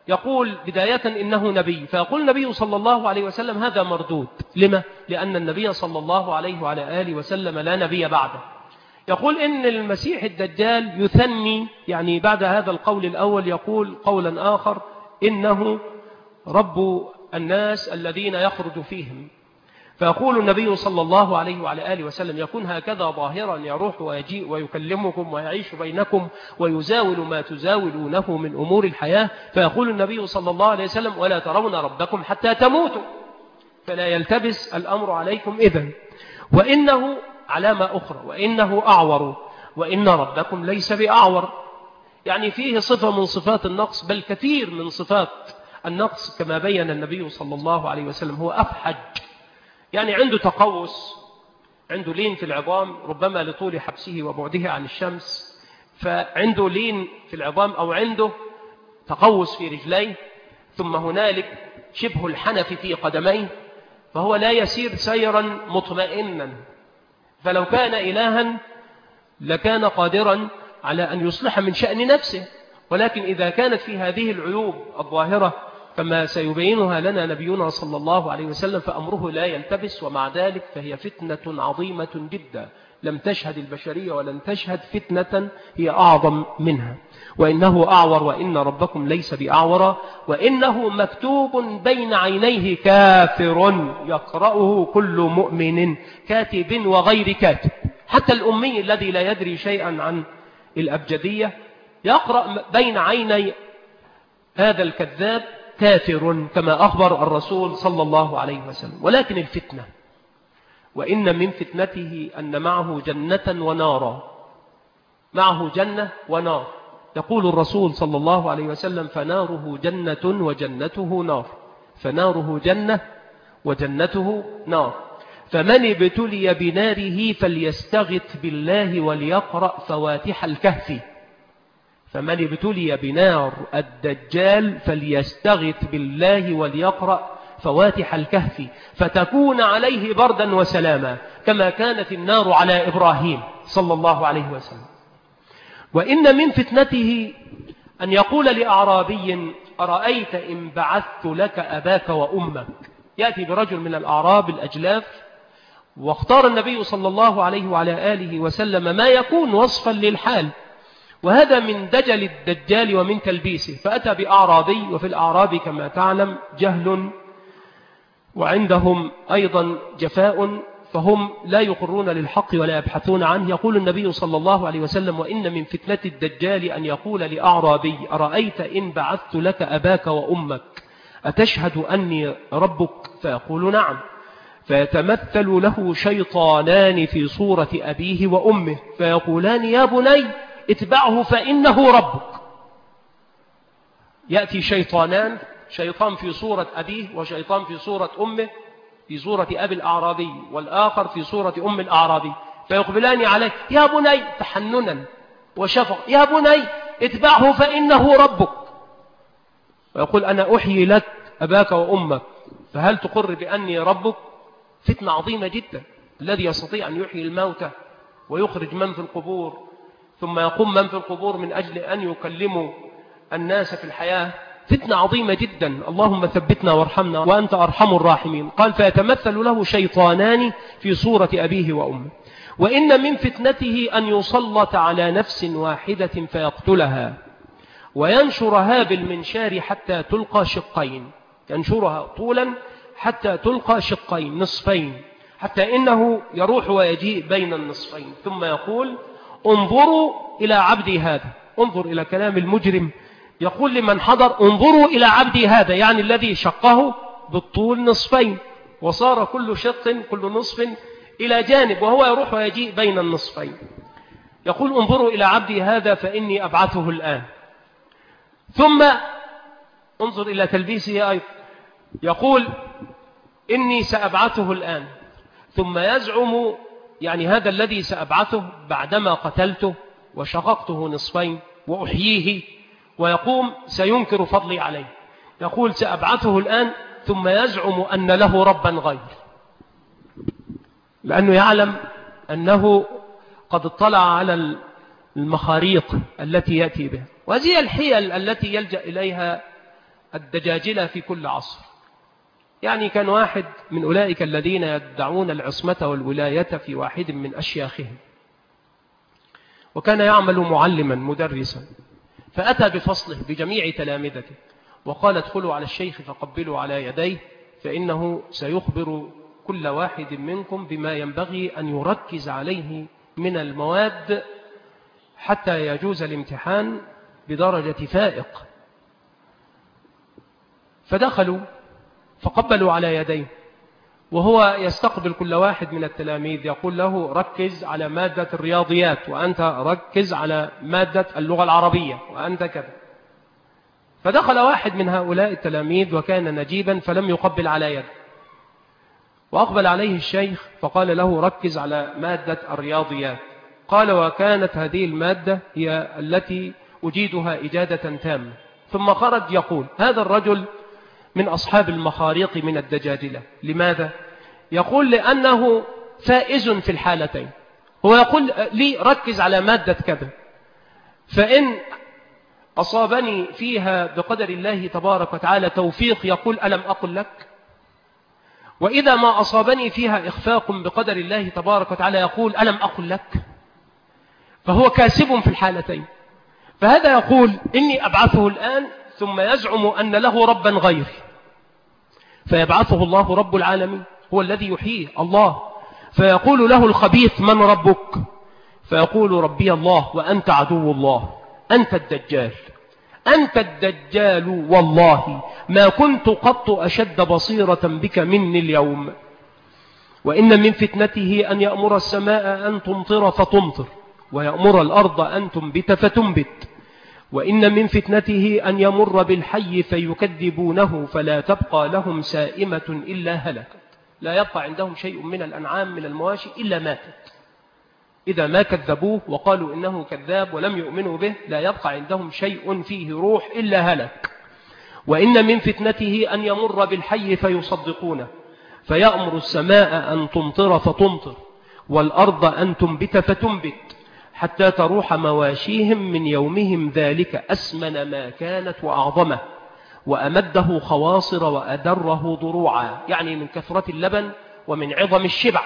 يقول بداية إنه نبي، فيقول النبي صلى الله عليه وسلم هذا مردود. لما؟ لأن النبي صلى الله عليه وعلى آله وسلم لا نبي بعده. يقول إن المسيح الدجال يثني، يعني بعد هذا القول الأول يقول قولا آخر إنه رب الناس الذين يخرج فيهم. فيقول النبي صلى الله عليه وعلى آله وسلم يكون هكذا ظاهرا، يروح ويجيء ويكلمكم ويعيش بينكم ويزاول ما تزاولونه من أمور الحياة. فيقول النبي صلى الله عليه وسلم ولا ترون ربكم حتى تموتوا، فلا يلتبس الأمر عليكم إذن. وإنه علامة أخرى، وإنه أعور، وإن ربكم ليس بأعور، يعني فيه صفة من صفات النقص، بل كثير من صفات النقص كما بين النبي صلى الله عليه وسلم. هو أفحج، يعني عنده تقوس، عنده لين في العظام، ربما لطول حبسه وبعده عن الشمس، فعنده لين في العظام أو عنده تقوس في رجليه، ثم هنالك شبه الحنف في قدميه، فهو لا يسير سيرا مطمئنا. فلو كان إلها لكان قادرا على أن يصلح من شأن نفسه، ولكن إذا كانت في هذه العيوب الظاهرة كما سيبينها لنا نبينا صلى الله عليه وسلم فأمره لا يلتبس. ومع ذلك فهي فتنة عظيمة جدا لم تشهد البشرية ولن تشهد فتنة هي أعظم منها. وإنه أعور وإن ربكم ليس بأعور، وإنه مكتوب بين عينيه كافر يقرأه كل مؤمن، كاتب وغير كاتب، حتى الأمي الذي لا يدري شيئا عن الأبجدية يقرأ بين عيني هذا الكذاب كافر، كما أخبر الرسول صلى الله عليه وسلم. ولكن الفتنة، وإن من فتنته أن معه جنة ونارا، معه جنة ونار. يقول الرسول صلى الله عليه وسلم فناره جنة وجنته نار، فناره جنة وجنته نار، فمن ابتلي بناره فليستغث بالله وليقرأ فواتح الكهف. فمن ابتلي بنار الدجال فليستغث بالله وليقرأ فواتح الكهف فتكون عليه بردا وسلاما كما كانت النار على إبراهيم صلى الله عليه وسلم. وإن من فتنته أن يقول لأعرابي أرأيت إن بعثت لك أباك وأمك. يأتي برجل من الأعراب الأجلاف، واختار النبي صلى الله عليه وعلى آله وسلم ما يكون وصفا للحال، وهذا من دجل الدجال ومن تلبيسه. فأتى بأعرابي، وفي الأعراب كما تعلم جهل وعندهم أيضا جفاء، فهم لا يقرون للحق ولا يبحثون عنه. يقول النبي صلى الله عليه وسلم وإن من فتنة الدجال أن يقول لأعرابي أرأيت إن بعثت لك أباك وأمك أتشهد أني ربك؟ فيقول نعم، فيتمثل له شيطانان في صورة أبيه وأمه فيقولان يا بني اتبعه فإنه ربك. يأتي شيطانان، شيطان في صورة أبيه وشيطان في صورة أمه، في صورة أبي الأعرابي والآخر في صورة أم الأعرابي، فيقبلان عليه يا بني تحننا وشفق، يا بني اتبعه فإنه ربك. ويقول أنا أحيي لك أباك وأمك فهل تقر بأني ربك؟ فتنة عظيمة جدا. الذي يستطيع أن يحيي الموتى ويخرج من في القبور ثم يقوم من في القبور من أجل أن يكلموا الناس في الحياة، فتنة عظيمة جدا. اللهم ثبتنا وارحمنا وأنت أرحم الراحمين. قال فيتمثل له شيطانان في صورة أبيه وأمه. وإن من فتنته أن يسلط على نفس واحدة فيقتلها وينشرها بالمنشار حتى تلقى شقين، ينشرها طولا حتى تلقى شقين نصفين، حتى إنه يروح ويجيء بين النصفين ثم يقول انظروا إلى عبدي هذا. انظر إلى كلام المجرم، يقول لمن حضر انظروا إلى عبدي هذا، يعني الذي شقه بالطول نصفين وصار كل شق كل نصف إلى جانب، وهو يروح ويجيء بين النصفين. يقول انظروا إلى عبدي هذا فإني أبعثه الآن. ثم انظر إلى تلبيسه أيضا، يقول إني سأبعثه الآن، ثم يزعم يعني هذا الذي سأبعثه بعدما قتلته وشققته نصفين وأحييه، ويقوم سينكر فضلي عليه. يقول سأبعثه الآن، ثم يزعم أن له ربا غير، لأنه يعلم أنه قد اطلع على المخاريق التي يأتي بها. وهذه الحيل التي يلجأ إليها الدجاجلة في كل عصر. يعني كان واحد من أولئك الذين يدعون العصمة والولاية في واحد من أشياخهم، وكان يعمل معلما مدرسا، فأتى بفصله بجميع تلامذته وقال ادخلوا على الشيخ فقبلوا على يديه، فإنه سيخبر كل واحد منكم بما ينبغي أن يركز عليه من المواد حتى يجوز الامتحان بدرجة فائق. فدخلوا فقبلوا على يديه، وهو يستقبل كل واحد من التلاميذ يقول له ركز على مادة الرياضيات، وأنت ركز على مادة اللغة العربية، وأنت كذا. فدخل واحد من هؤلاء التلاميذ وكان نجيبا فلم يقبل على يده، وأقبل عليه الشيخ فقال له ركز على مادة الرياضيات. قال وكانت هذه المادة هي التي أجيدها إجادة تامة. ثم خرج يقول هذا الرجل من أصحاب المخاريق من الدجاجلة. لماذا؟ يقول لأنه فائز في الحالتين. هو يقول لي ركز على مادة كذا، فإن أصابني فيها بقدر الله تبارك وتعالى توفيق يقول ألم أقل لك، وإذا ما أصابني فيها إخفاق بقدر الله تبارك وتعالى يقول ألم أقل لك. فهو كاسب في الحالتين. فهذا يقول إني أبعثه الآن ثم يزعم أن له ربا غيري، فيبعثه الله رب العالمين هو الذي يحييه الله، فيقول له الخبيث من ربك؟ فيقول ربي الله وأنت عدو الله، أنت الدجال، أنت الدجال، والله ما كنت قط أشد بصيرة بك مني اليوم. وإن من فتنته أن يأمر السماء أن تمطر فتمطر، ويأمر الأرض أن تنبت فتنبت. وإن من فتنته أن يمر بالحي فيكذبونه فلا تبقى لهم سائمة إلا هلكت. لا يبقى عندهم شيء من الأنعام من المواشي إلا ماتت. إذا ما كذبوه وقالوا إنه كذاب ولم يؤمنوا به لا يبقى عندهم شيء فيه روح إلا هلك. وإن من فتنته أن يمر بالحي فيصدقونه فيأمر السماء أن تمطر فتمطر والأرض أن تنبت فتنبت حتى تروح مواشيهم من يومهم ذلك أسمن ما كانت وأعظمه، وأمده خواصر وأدره ضروعا، يعني من كثرة اللبن ومن عظم الشبع.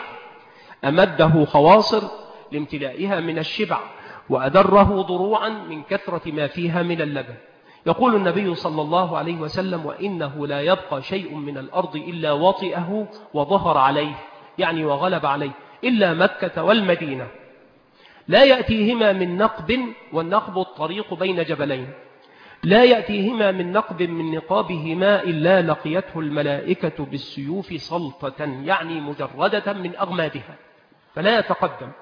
أمده خواصر لامتلائها من الشبع، وأدره ضروعا من كثرة ما فيها من اللبن. يقول النبي صلى الله عليه وسلم وإنه لا يبقى شيء من الأرض إلا وطئه وظهر عليه، يعني وغلب عليه، إلا مكة والمدينة لا يأتيهما من نقب، والنقب الطريق بين جبلين، لا يأتيهما من نقب من نقابهما إلا لقيته الملائكة بالسيوف سلطة، يعني مجردة من أغمادها، فلا يتقدم،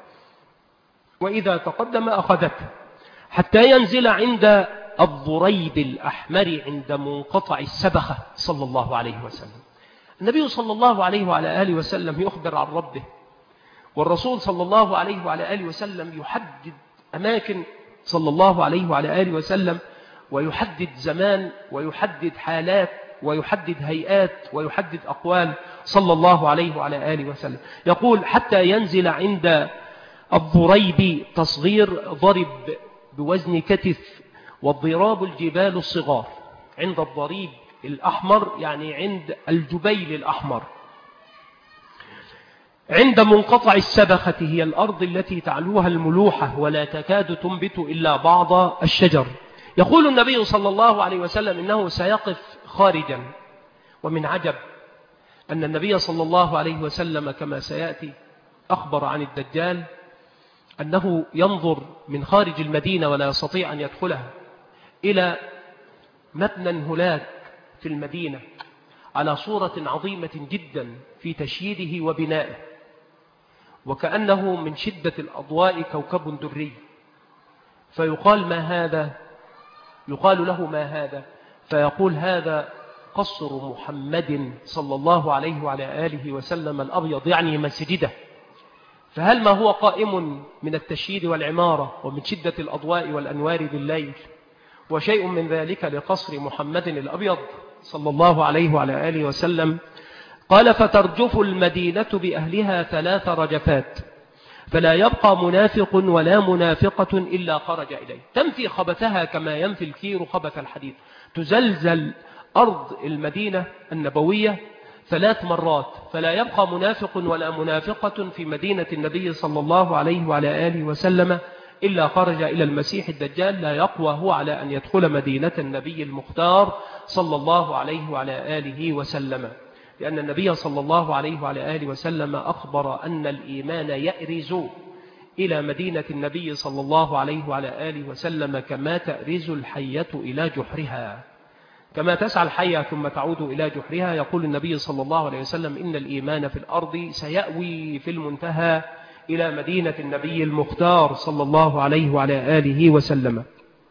وإذا تقدم أخذته حتى ينزل عند الضريب الأحمر عند منقطع السبخة صلى الله عليه وسلم. النبي صلى الله عليه وعلى آله وسلم يخبر عن ربه، والرسول صلى الله عليه وعلى آله وسلم يحدد أماكن صلى الله عليه وعلى آله وسلم، ويحدد زمان، ويحدد حالات، ويحدد هيئات، ويحدد أقوال صلى الله عليه وعلى آله وسلم. يقول حتى ينزل عند الضريب، تصغير ضرب بوزن كتف، والضراب الجبال الصغار، عند الضريب الأحمر يعني عند الجبيل الأحمر، عند منقطع السبخة هي الأرض التي تعلوها الملوحة ولا تكاد تنبت إلا بعض الشجر. يقول النبي صلى الله عليه وسلم إنه سيقف خارجا، ومن عجب أن النبي صلى الله عليه وسلم كما سيأتي أخبر عن الدجال أنه ينظر من خارج المدينة ولا يستطيع أن يدخلها إلى مبنى هناك في المدينة على صورة عظيمة جدا في تشييده وبنائه، وكأنه من شدة الأضواء كوكب دري، فيقال ما هذا؟ يقال له ما هذا؟ فيقول هذا قصر محمد صلى الله عليه وعلى آله وسلم الأبيض، يعني مسجده. فهل ما هو قائم من التشييد والعمارة ومن شدة الأضواء والأنوار بالليل وشيء من ذلك لقصر محمد الأبيض صلى الله عليه وعلى آله وسلم؟ قال فترجف المدينة بأهلها 3 رجفات، فلا يبقى منافق ولا منافقة إلا خرج إليه. تنفي خبثها كما ينفي الكير خبث الحديد، تزلزل أرض المدينة النبوية 3 مرات، فلا يبقى منافق ولا منافقة في مدينة النبي صلى الله عليه وعلى آله وسلم إلا خرج إلى المسيح الدجال، لا يقوى هو على أن يدخل مدينة النبي المختار صلى الله عليه وعلى آله وسلم، لأن النبي صلى الله عليه وعلى آله وسلم أخبر أن الإيمان يأرز إلى مدينة النبي صلى الله عليه وعلى آله وسلم كما تأرز الحية إلى جحرها، كما تسعى الحية ثم تعود إلى جحرها. يقول النبي صلى الله عليه وسلم إن الإيمان في الأرض سيأوي في المنتهى إلى مدينة النبي المختار صلى الله عليه وعلى آله وسلم،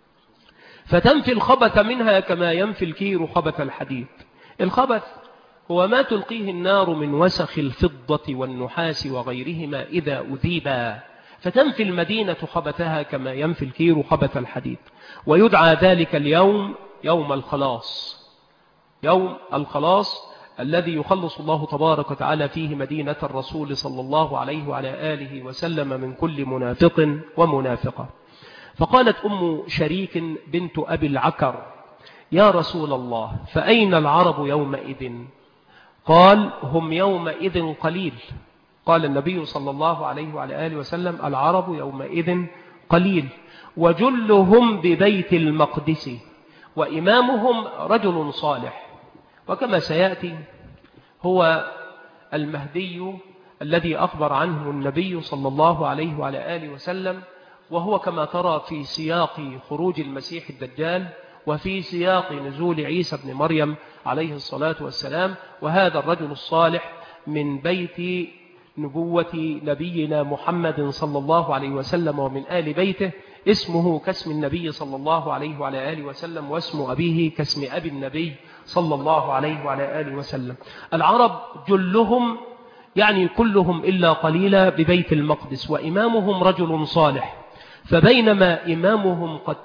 فتنفي الخبث منها كما ينفي الكير خبث الحديد. الخبث هو ما تلقيه النار من وسخ الفضة والنحاس وغيرهما إذا أذيبا، فتنفي المدينة خبثها كما ينفي الكير خبث الحديد. ويدعى ذلك اليوم يوم الخلاص، يوم الخلاص الذي يخلص الله تبارك وتعالى فيه مدينة الرسول صلى الله عليه وعلى آله وسلم من كل منافق ومنافقة. فقالت أم شريك بنت أبي العكر يا رسول الله فأين العرب يومئذ؟ قال هم يومئذ قليل. قال النبي صلى الله عليه وعلى آله وسلم العرب يومئذ قليل وجلهم ببيت المقدس وإمامهم رجل صالح. وكما سيأتي هو المهدي الذي أخبر عنه النبي صلى الله عليه وعلى آله وسلم، وهو كما ترى في سياق خروج المسيح الدجال وفي سياق نزول عيسى بن مريم عليه الصلاة والسلام. وهذا الرجل الصالح من بيت نبوة نبينا محمد صلى الله عليه وسلم ومن آل بيته، اسمه كاسم النبي صلى الله عليه وعلى آله وسلم، واسم أبيه كاسم أبي النبي صلى الله عليه وعلى آله وسلم. العرب جلهم يعني كلهم إلا قليلا ببيت المقدس، وإمامهم رجل صالح. فبينما إمامهم قد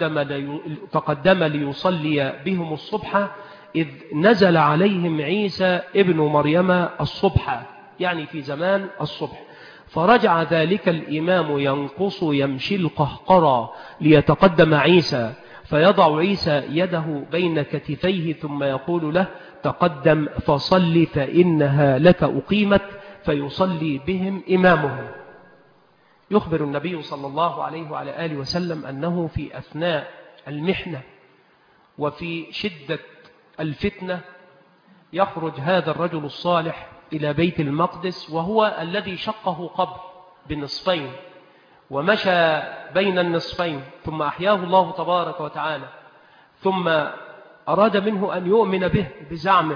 تقدم ليصلي بهم الصبح إذ نزل عليهم عيسى ابن مريم الصبح، يعني في زمان الصبح، فرجع ذلك الإمام ينقص يمشي القهقرى ليتقدم عيسى، فيضع عيسى يده بين كتفيه ثم يقول له تقدم فصل فإنها لك أقيمت، فيصلي بهم إمامهم. يخبر النبي صلى الله عليه وعلى آله وسلم أنه في أثناء المحنة وفي شدة الفتنة يخرج هذا الرجل الصالح إلى بيت المقدس، وهو الذي شقه قبل بنصفين ومشى بين النصفين، ثم أحياه الله تبارك وتعالى، ثم أراد منه أن يؤمن به بزعمه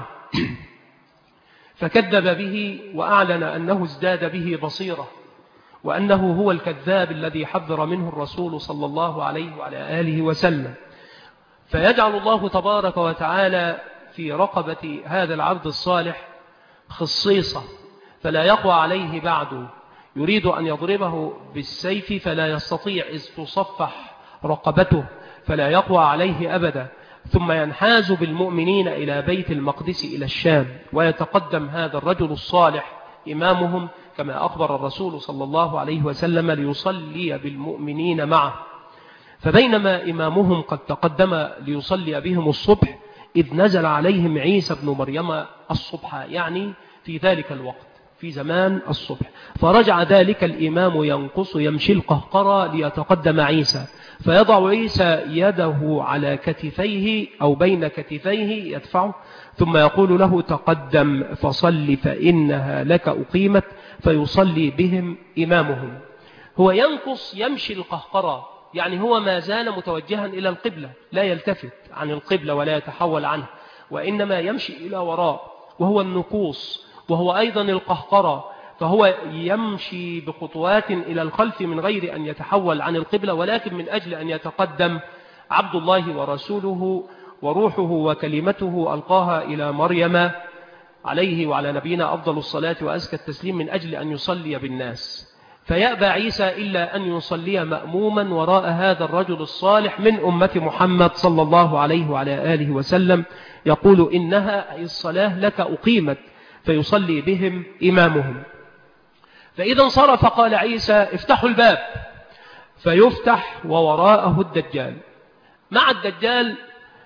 فكذب به وأعلن أنه ازداد به بصيرة، وأنه هو الكذاب الذي حذر منه الرسول صلى الله عليه وعلى آله وسلم. فيجعل الله تبارك وتعالى في رقبة هذا العبد الصالح خصيصة فلا يقوى عليه بعد، يريد أن يضربه بالسيف فلا يستطيع إذ تصفح رقبته فلا يقوى عليه أبدا، ثم ينحاز بالمؤمنين إلى بيت المقدس إلى الشام، ويتقدم هذا الرجل الصالح إمامهم كما أخبر الرسول صلى الله عليه وسلم ليصلي بالمؤمنين معه. فبينما إمامهم قد تقدم ليصلي بهم الصبح إذ نزل عليهم عيسى بن مريم الصبح، يعني في ذلك الوقت في زمان الصبح، فرجع ذلك الإمام ينقص يمشي القهقرى ليتقدم عيسى، فيضع عيسى يده على كتفيه أو بين كتفيه يدفعه، ثم يقول له تقدم فصل فإنها لك أقيمت، فيصلي بهم إمامهم. هو ينقص يمشي القهقرى، يعني هو ما زال متوجها إلى القبلة، لا يلتفت عن القبلة ولا يتحول عنها، وإنما يمشي إلى وراء، وهو النقوص وهو أيضا القهقرى، فهو يمشي بخطوات إلى الخلف من غير أن يتحول عن القبلة، ولكن من أجل أن يتقدم عبد الله ورسوله وروحه وكلمته ألقاها إلى مريم عليه وعلى نبينا أفضل الصلاة وأزكى التسليم من أجل أن يصلي بالناس. فيأبى عيسى إلا أن يصلي مأموما وراء هذا الرجل الصالح من أمة محمد صلى الله عليه وعلى آله وسلم، يقول إنها أي الصلاة لك أقيمت، فيصلي بهم إمامهم. فإذا انصرف قال عيسى افتحوا الباب، فيفتح ووراءه الدجال. مع الدجال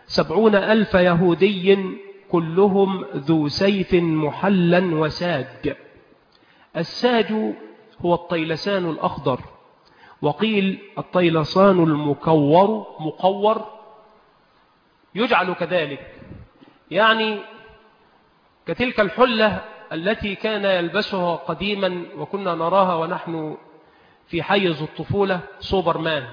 70,000 يهودي كلهم ذو سيف محلا وساج. الساج هو الطيلسان الأخضر، وقيل الطيلسان المكور مقور يجعل كذلك، يعني كتلك الحلة التي كان يلبسها قديما وكنا نراها ونحن في حيز الطفولة، سوبرمان.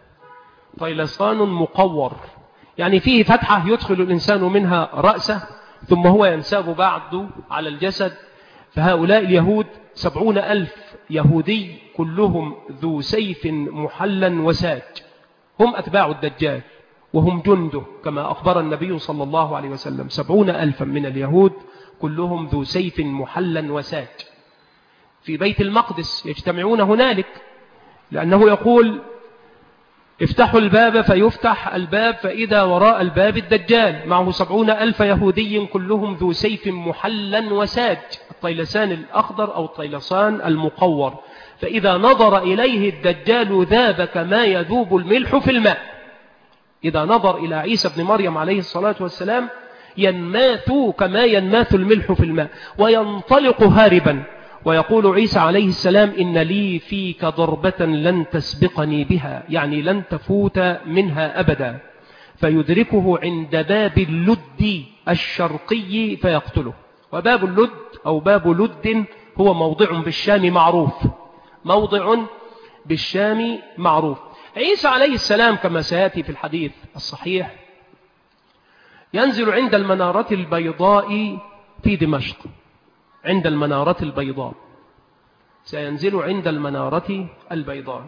طيلسان مقور يعني فيه فتحة يدخل الإنسان منها رأسه ثم هو ينساب بعده على الجسد. فهؤلاء اليهود 70,000 يهودي كلهم ذو سيف محلا وساج، هم أتباع الدجال وهم جنده كما أخبر النبي صلى الله عليه وسلم. 70,000 من اليهود كلهم ذو سيف محلا وساج. في بيت المقدس يجتمعون هنالك، لأنه يقول افتحوا الباب فيفتح الباب فإذا وراء الباب الدجال معه 70,000 يهودي كلهم ذو سيف محلا وساج، الطيلسان الأخضر أو الطيلسان المقور. فإذا نظر إليه الدجال ذاب كما يذوب الملح في الماء. إذا نظر إلى عيسى بن مريم عليه الصلاة والسلام ينماث كما ينماث الملح في الماء وينطلق هاربا. ويقول عيسى عليه السلام إن لي فيك ضربة لن تسبقني بها، يعني لن تفوت منها أبدا. فيدركه عند باب اللد الشرقي فيقتله. وباب اللد أو باب لد هو موضع بالشام معروف، موضع بالشام معروف. عيسى عليه السلام كما سيأتي في الحديث الصحيح ينزل عند المنارة البيضاء في دمشق، عند المنارة البيضاء، سينزل عند المنارة البيضاء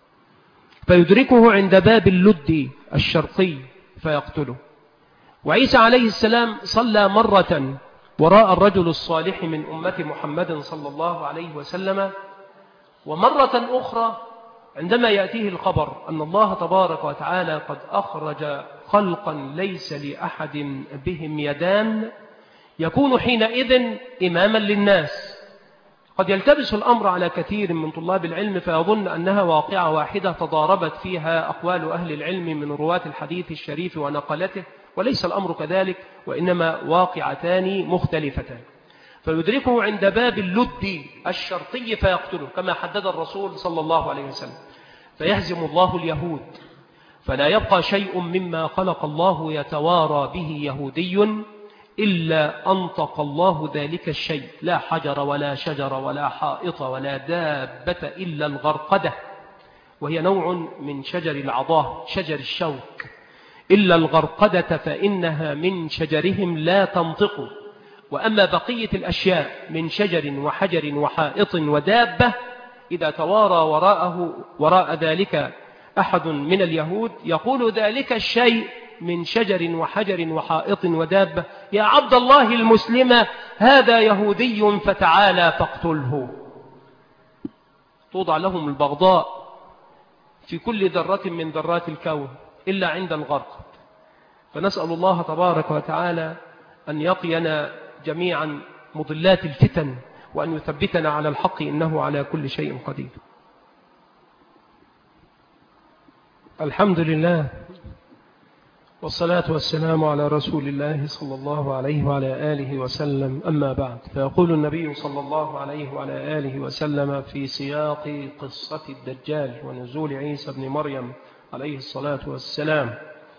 فيدركه عند باب اللد الشرقي فيقتله. وعيسى عليه السلام صلى مرة وراء الرجل الصالح من أمة محمد صلى الله عليه وسلم، ومرة أخرى عندما يأتيه الخبر أن الله تبارك وتعالى قد أخرج خلقا ليس لأحد بهم يدان، يكون حينئذ إماما للناس. قد يلتبس الأمر على كثير من طلاب العلم فيظن أنها واقعة واحدة تضاربت فيها أقوال أهل العلم من رواة الحديث الشريف ونقلته، وليس الأمر كذلك، وإنما واقعتان مختلفتان. فيدركه عند باب اللد الشرقي فيقتله كما حدد الرسول صلى الله عليه وسلم. فيهزم الله اليهود فلا يبقى شيء مما خلق الله يتوارى به يهودي إلا أنطق الله ذلك الشيء، لا حجر ولا شجر ولا حائط ولا دابة إلا الغرقدة، وهي نوع من شجر العضاه شجر الشوك، إلا الغرقدة فإنها من شجرهم لا تنطق. وأما بقية الأشياء من شجر وحجر وحائط ودابة إذا توارى وراء ذلك أحد من اليهود يقول ذلك الشيء من شجر وحجر وحائط ودابة يا عبد الله المسلم هذا يهودي فتعالى فاقتله. توضع لهم البغضاء في كل ذرة من ذرات الكون إلا عند الغرق. فنسأل الله تبارك وتعالى أن يقينا جميعا مضلات الفتن وأن يثبتنا على الحق إنه على كل شيء قدير. الحمد لله والصلاة والسلام على رسول الله صلى الله عليه وعلى آله وسلم، أما بعد. فيقول النبي صلى الله عليه وعلى آله وسلم في سياق قصة الدجال ونزول عيسى بن مريم عليه الصلاة والسلام،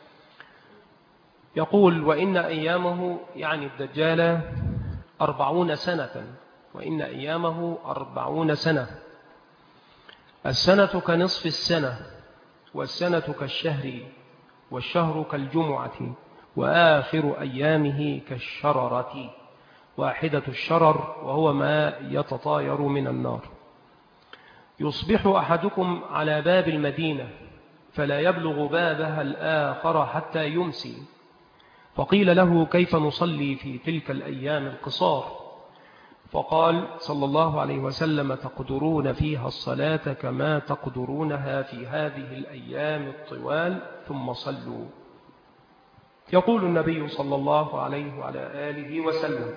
يقول وإن أيامه يعني الدجال 40 سنة، وإن أيامه 40 سنة. السنة كنصف السنة، والسنة كالشهر، والشهر كالجمعة، وآخر أيامه كالشررة، واحدة الشرر وهو ما يتطاير من النار. يصبح أحدكم على باب المدينة فلا يبلغ بابها الآخر حتى يمسي. فقيل له كيف نصلي في تلك الأيام القصار؟ فقال صلى الله عليه وسلم تقدرون فيها الصلاة كما تقدرونها في هذه الأيام الطوال ثم صلوا. يقول النبي صلى الله عليه وعلى آله وسلم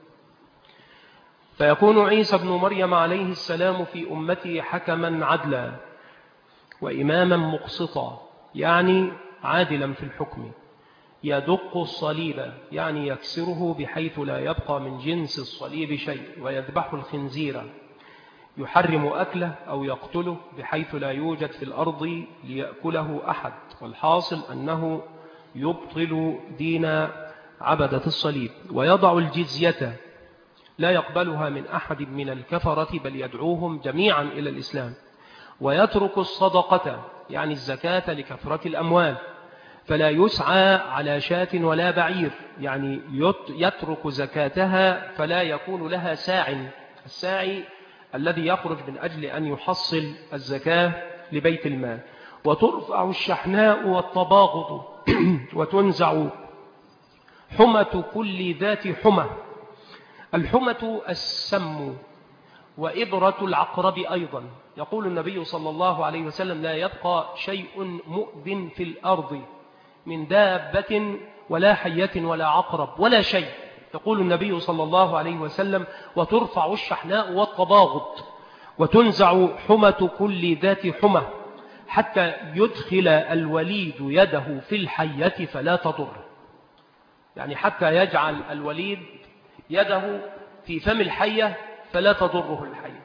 فيكون عيسى بن مريم عليه السلام في أمتي حكما عدلا وإماما مقسطا، يعني عادلا في الحكم، يدق الصليب يعني يكسره بحيث لا يبقى من جنس الصليب شيء، ويذبح الخنزير يحرم أكله أو يقتله بحيث لا يوجد في الأرض ليأكله أحد. والحاصل أنه يبطل دين عبدة الصليب. ويضع الجزية لا يقبلها من أحد من الكفرة بل يدعوهم جميعا إلى الإسلام. ويترك الصدقة يعني الزكاة لكثرة الأموال، فلا يسعى على شاة ولا بعير، يعني يترك زكاتها فلا يكون لها ساع، الساعي الذي يخرج من أجل أن يحصل الزكاة لبيت المال. وترفع الشحناء والتباغض وتنزع حمة كل ذات حمة. الحمة السم وإبرة العقرب أيضا. يقول النبي صلى الله عليه وسلم لا يبقى شيء مؤذن في الأرض من دابة ولا حية ولا عقرب ولا شيء. يقول النبي صلى الله عليه وسلم وترفع الشحناء والتباغض وتنزع حمة كل ذات حمة حتى يدخل الوليد يده في الحية فلا تضر، يعني حتى يجعل الوليد يده في فم الحية فلا تضره الحية.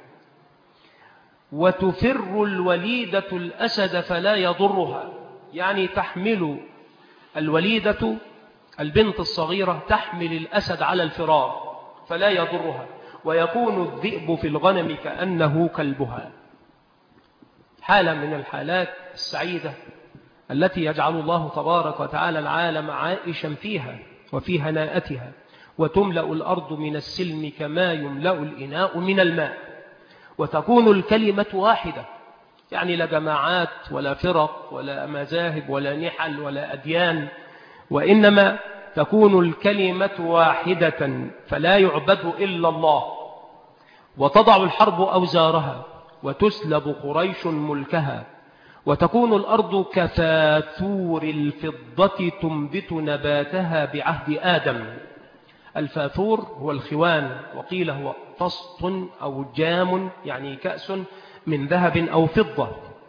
وتفر الوليدة الأسد فلا يضرها، يعني تحمل الوليدة البنت الصغيرة تحمل الأسد على الفرار فلا يضرها. ويكون الذئب في الغنم كأنه كلبها. حالة من الحالات السعيدة التي يجعل الله تبارك وتعالى العالم عائشا فيها وفي هناءتها، وتملأ الأرض من السلم كما يملأ الإناء من الماء، وتكون الكلمة واحدة، يعني لا جماعات ولا فرق ولا مذاهب ولا نحل ولا أديان، وإنما تكون الكلمة واحدة فلا يعبد إلا الله. وتضع الحرب أوزارها وتسلب قريش ملكها، وتكون الأرض كفاثور الفضة تنبت نباتها بعهد آدم. الفاثور هو الخوان، وقيل هو فسط أو جام يعني كأس من ذهب أو فضة،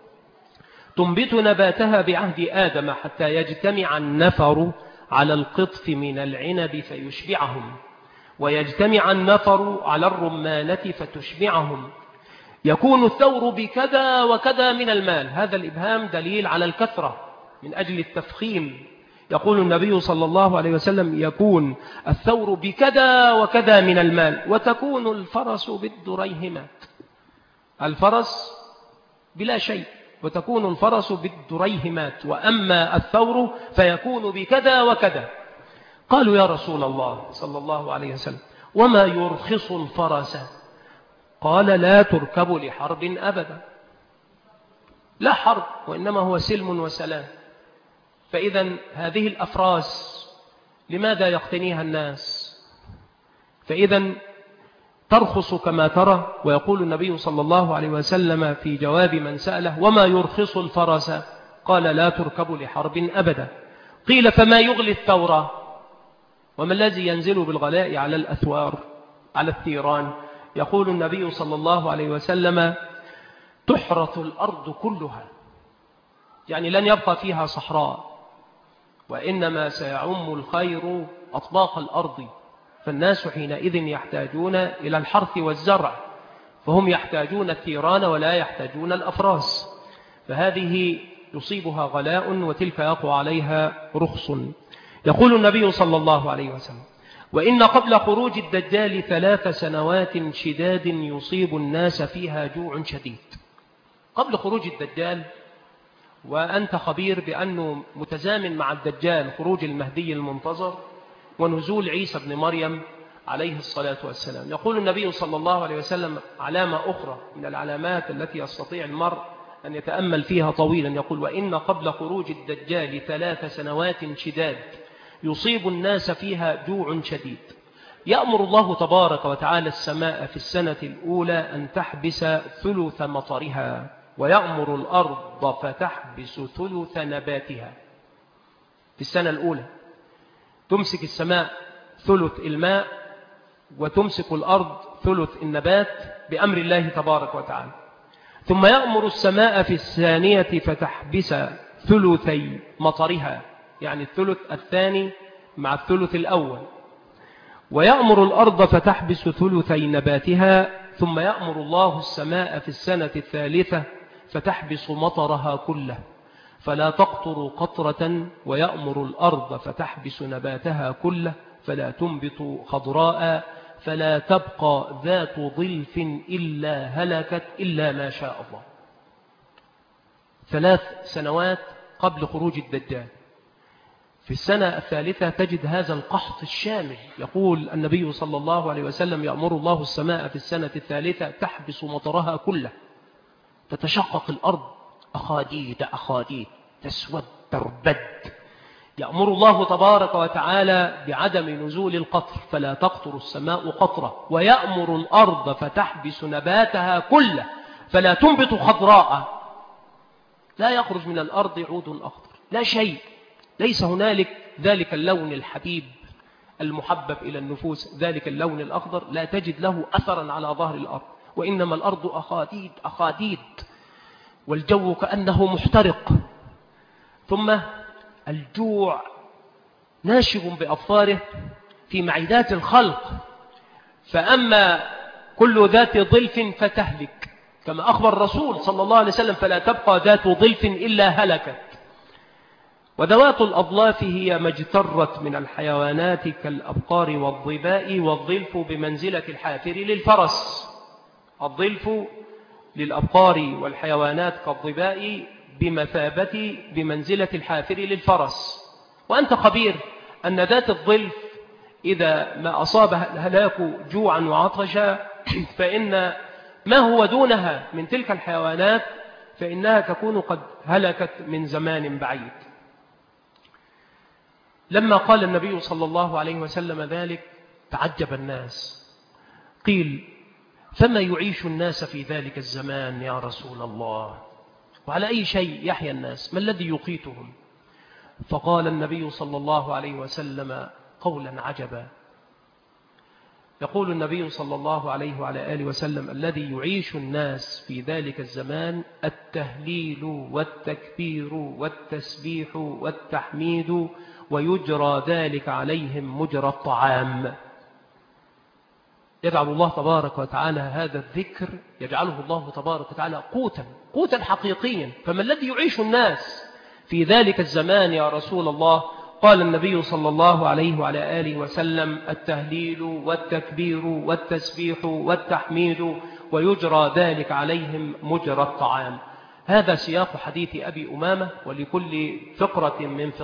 تنبت نباتها بعهد آدم حتى يجتمع النفر على القطف من العنب فيشبعهم، ويجتمع النفر على الرمانة فتشبعهم. يكون الثور بكذا وكذا من المال. هذا الإبهام دليل على الكثرة من أجل التفخيم. يقول النبي صلى الله عليه وسلم يكون الثور بكذا وكذا من المال. وتكون الفرس بالدريهمات، الفرس بلا شيء، وتكون الفرس بالدريهمات، وأما الثور فيكون بكذا وكذا. قالوا يا رسول الله صلى الله عليه وسلم وما يرخص الفرس؟ قال لا تركب لحرب أبدا، لا حرب وإنما هو سلم وسلام. فإذا هذه الأفراس لماذا يقتنيها الناس؟ فإذا ترخص كما ترى. ويقول النبي صلى الله عليه وسلم في جواب من سأله وما يرخص الفرس؟ قال لا تركب لحرب أبدا. قيل فما يغلي الثورة؟ وما الذي ينزل بالغلاء على الأثوار على الثيران؟ يقول النبي صلى الله عليه وسلم تحرث الأرض كلها، يعني لن يبقى فيها صحراء، وإنما سيعم الخير أطباق الأرض. فالناس حينئذ يحتاجون إلى الحرث والزرع، فهم يحتاجون الثيران ولا يحتاجون الأفراس، فهذه يصيبها غلاء وتلك يقع عليها رخص. يقول النبي صلى الله عليه وسلم وإن قبل خروج الدجال 3 سنوات شداد يصيب الناس فيها جوع شديد. قبل خروج الدجال، وأنت خبير بأنه متزامن مع الدجال خروج المهدي المنتظر ونزول عيسى بن مريم عليه الصلاة والسلام. يقول النبي صلى الله عليه وسلم علامة أخرى من العلامات التي يستطيع المرء أن يتأمل فيها طويلا، يقول وإن قبل خروج الدجال 3 سنوات شداد يصيب الناس فيها جوع شديد. يأمر الله تبارك وتعالى السماء في السنة الأولى أن تحبس ثلث مطرها، ويأمر الأرض فتحبس ثلث نباتها. في السنة الأولى تمسك السماء ثلث الماء وتمسك الأرض ثلث النبات بأمر الله تبارك وتعالى. ثم يأمر السماء في الثانية فتحبس ثلثي مطرها، يعني الثلث الثاني مع الثلث الأول. ويأمر الأرض فتحبس ثلثي نباتها، ثم يأمر الله السماء في السنة الثالثة فتحبس مطرها كله فلا تقطر قطرة، ويأمر الأرض فتحبس نباتها كله فلا تنبت خضراء، فلا تبقى ذات ضلف إلا هلكت إلا ما شاء الله. 3 سنوات قبل خروج الدجال. في السنة الثالثة تجد هذا القحط الشامل. يقول النبي صلى الله عليه وسلم: يأمر الله السماء في السنة الثالثة تحبس مطرها كله، تتشقق الأرض أخاديد أخاديد، تسود تربد. يأمر الله تبارك وتعالى بعدم نزول القطر فلا تقطر السماء قطرة، ويأمر الأرض فتحبس نباتها كله فلا تنبت خضراء، لا يخرج من الأرض عود أخضر، لا شيء، ليس هنالك ذلك اللون الحبيب المحبب إلى النفوس، ذلك اللون الأخضر لا تجد له أثرا على ظهر الأرض، وإنما الأرض أخاديد أخاديد، والجو كأنه محترق. ثم الجوع ناشب بأظفاره في معدات الخلق، فأما كل ذات ضلف فتهلك، كما أخبر الرسول صلى الله عليه وسلم: فلا تبقى ذات ضلف إلا هلكت. وذوات الأضلاف هي ما اجترت من الحيوانات كالأبقار والظباء، والظلف بمنزلة الحافر للفرس. الظلف للأبقار والحيوانات كالظباء بمنزلة الحافر للفرس. وأنت خبير أن ذات الظلف إذا ما أصابها الهلاك جوعا وعطشا، فإن ما هو دونها من تلك الحيوانات فإنها تكون قد هلكت من زمان بعيد. لما قال النبي صلى الله عليه وسلم ذلك تعجب الناس، قيل: فما يعيش الناس في ذلك الزمان يا رسول الله؟ وعلى أي شيء يحيا الناس؟ ما الذي يقيتهم؟ فقال النبي صلى الله عليه وسلم قولا عجبا. يقول النبي صلى الله عليه وعلى آله وسلم: الذي يعيش الناس في ذلك الزمان التهليل والتكبير والتسبيح والتحميد، ويجرى ذلك عليهم مجرى الطعام. يجعل الله تبارك وتعالى هذا الذكر، يجعله الله تبارك وتعالى قوتا حقيقيا. فما الذي يعيش الناس في ذلك الزمان يا رسول الله؟ قال النبي صلى الله عليه وعلى آله وسلم: التهليل والتكبير والتسبيح والتحميد، ويجرى ذلك عليهم مجرى الطعام. هذا سياق حديث أبي أمامة، ولكل فقرة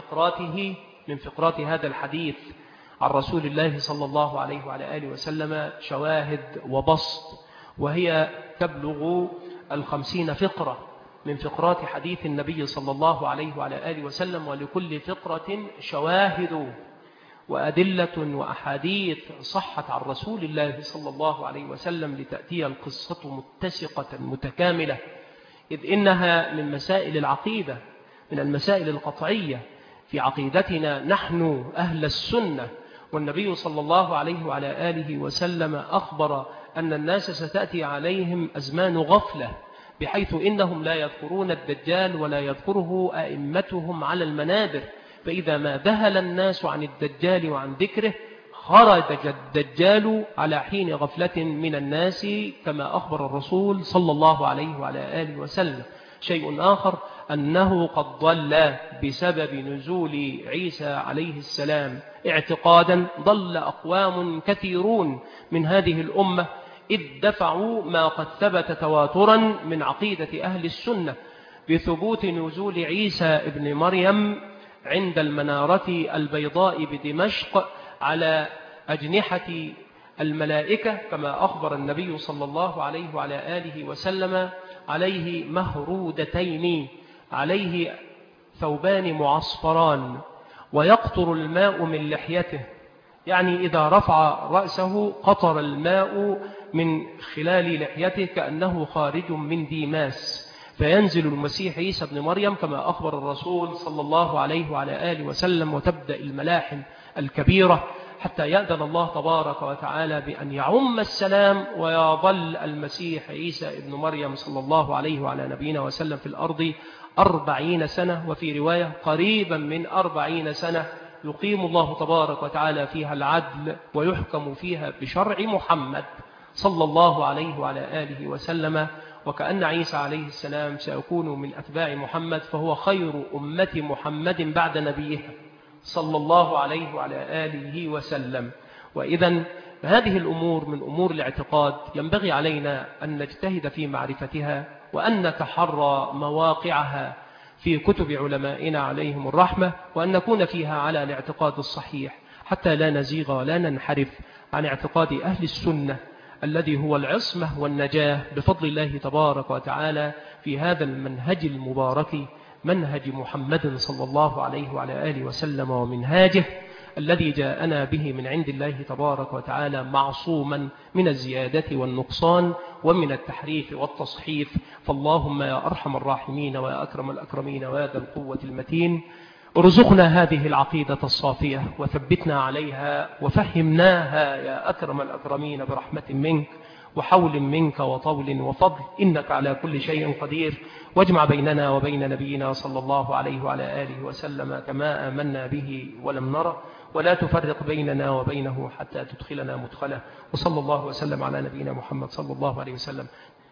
من فقرات هذا الحديث عن رسول الله صلى الله عليه وعلى آله وسلم شواهد وبسط، وهي تبلغ 50 فقرة من فقرات حديث النبي صلى الله عليه وعلى آله وسلم، ولكل فقرة شواهد وأدلة وأحاديث صحت عن رسول الله صلى الله عليه وسلم، لتأتي القصة متسقة متكاملة، إذ إنها من مسائل العقيدة، من المسائل القطعية في عقيدتنا نحن أهل السنة. والنبي صلى الله عليه وعلى آله وسلم أخبر أن الناس ستأتي عليهم أزمان غفلة، بحيث إنهم لا يذكرون الدجال ولا يذكره أئمتهم على المنابر، فإذا ما ذهل الناس عن الدجال وعن ذكره خرج الدجال على حين غفلة من الناس، كما أخبر الرسول صلى الله عليه وعلى آله وسلم. شيء آخر أنه قد ضل بسبب نزول عيسى عليه السلام اعتقادا، ضل أقوام كثيرون من هذه الأمة، إذ دفعوا ما قد ثبت تواترا من عقيدة أهل السنة بثبوت نزول عيسى ابن مريم عند المنارة البيضاء بدمشق على أجنحة الملائكة، كما أخبر النبي صلى الله عليه وعلى آله وسلم: عليه مهرودتين، عليه ثوبان معصفران، ويقطر الماء من لحيته، يعني إذا رفع رأسه قطر الماء من خلال لحيته كأنه خارج من ديماس، فينزل المسيح عيسى بن مريم كما أخبر الرسول صلى الله عليه وعلى آله وسلم، وتبدأ الملاحم الكبيرة حتى يأذن الله تبارك وتعالى بأن يعم السلام ويظل المسيح عيسى ابن مريم صلى الله عليه وعلى نبينا وسلم في الأرض 40 سنة، وفي رواية قريبا من 40 سنة يقيم الله تبارك وتعالى فيها العدل ويحكم فيها بشرع محمد صلى الله عليه وعلى آله وسلم. وكأن عيسى عليه السلام سيكون من أتباع محمد، فهو خير أمة محمد بعد نبيه صلى الله عليه وعلى آله وسلم. وإذن هذه الأمور من أمور الاعتقاد ينبغي علينا أن نجتهد في معرفتها، وأن نتحرى مواقعها في كتب علمائنا عليهم الرحمة، وأن نكون فيها على الاعتقاد الصحيح حتى لا نزيغ ولا ننحرف عن اعتقاد أهل السنة الذي هو العصمة والنجاة بفضل الله تبارك وتعالى في هذا المنهج المبارك، منهج محمد صلى الله عليه وعلى آله وسلم، ومنهاجه الذي جاءنا به من عند الله تبارك وتعالى معصوما من الزيادة والنقصان ومن التحريف والتصحيف. فاللهم يا أرحم الراحمين ويا أكرم الأكرمين ويا ذا القوة المتين، ارزقنا هذه العقيدة الصافية وثبتنا عليها وفهمناها يا أكرم الأكرمين برحمة منك وحول منك وطول وفضل، إنك على كل شيء قدير. واجمع بيننا وبين نبينا صلى الله عليه وعلى آله وسلم كما آمنا به ولم نره، ولا تفرق بيننا وبينه حتى تدخلنا مدخله. وصلى الله وسلم على نبينا محمد صلى الله عليه وسلم.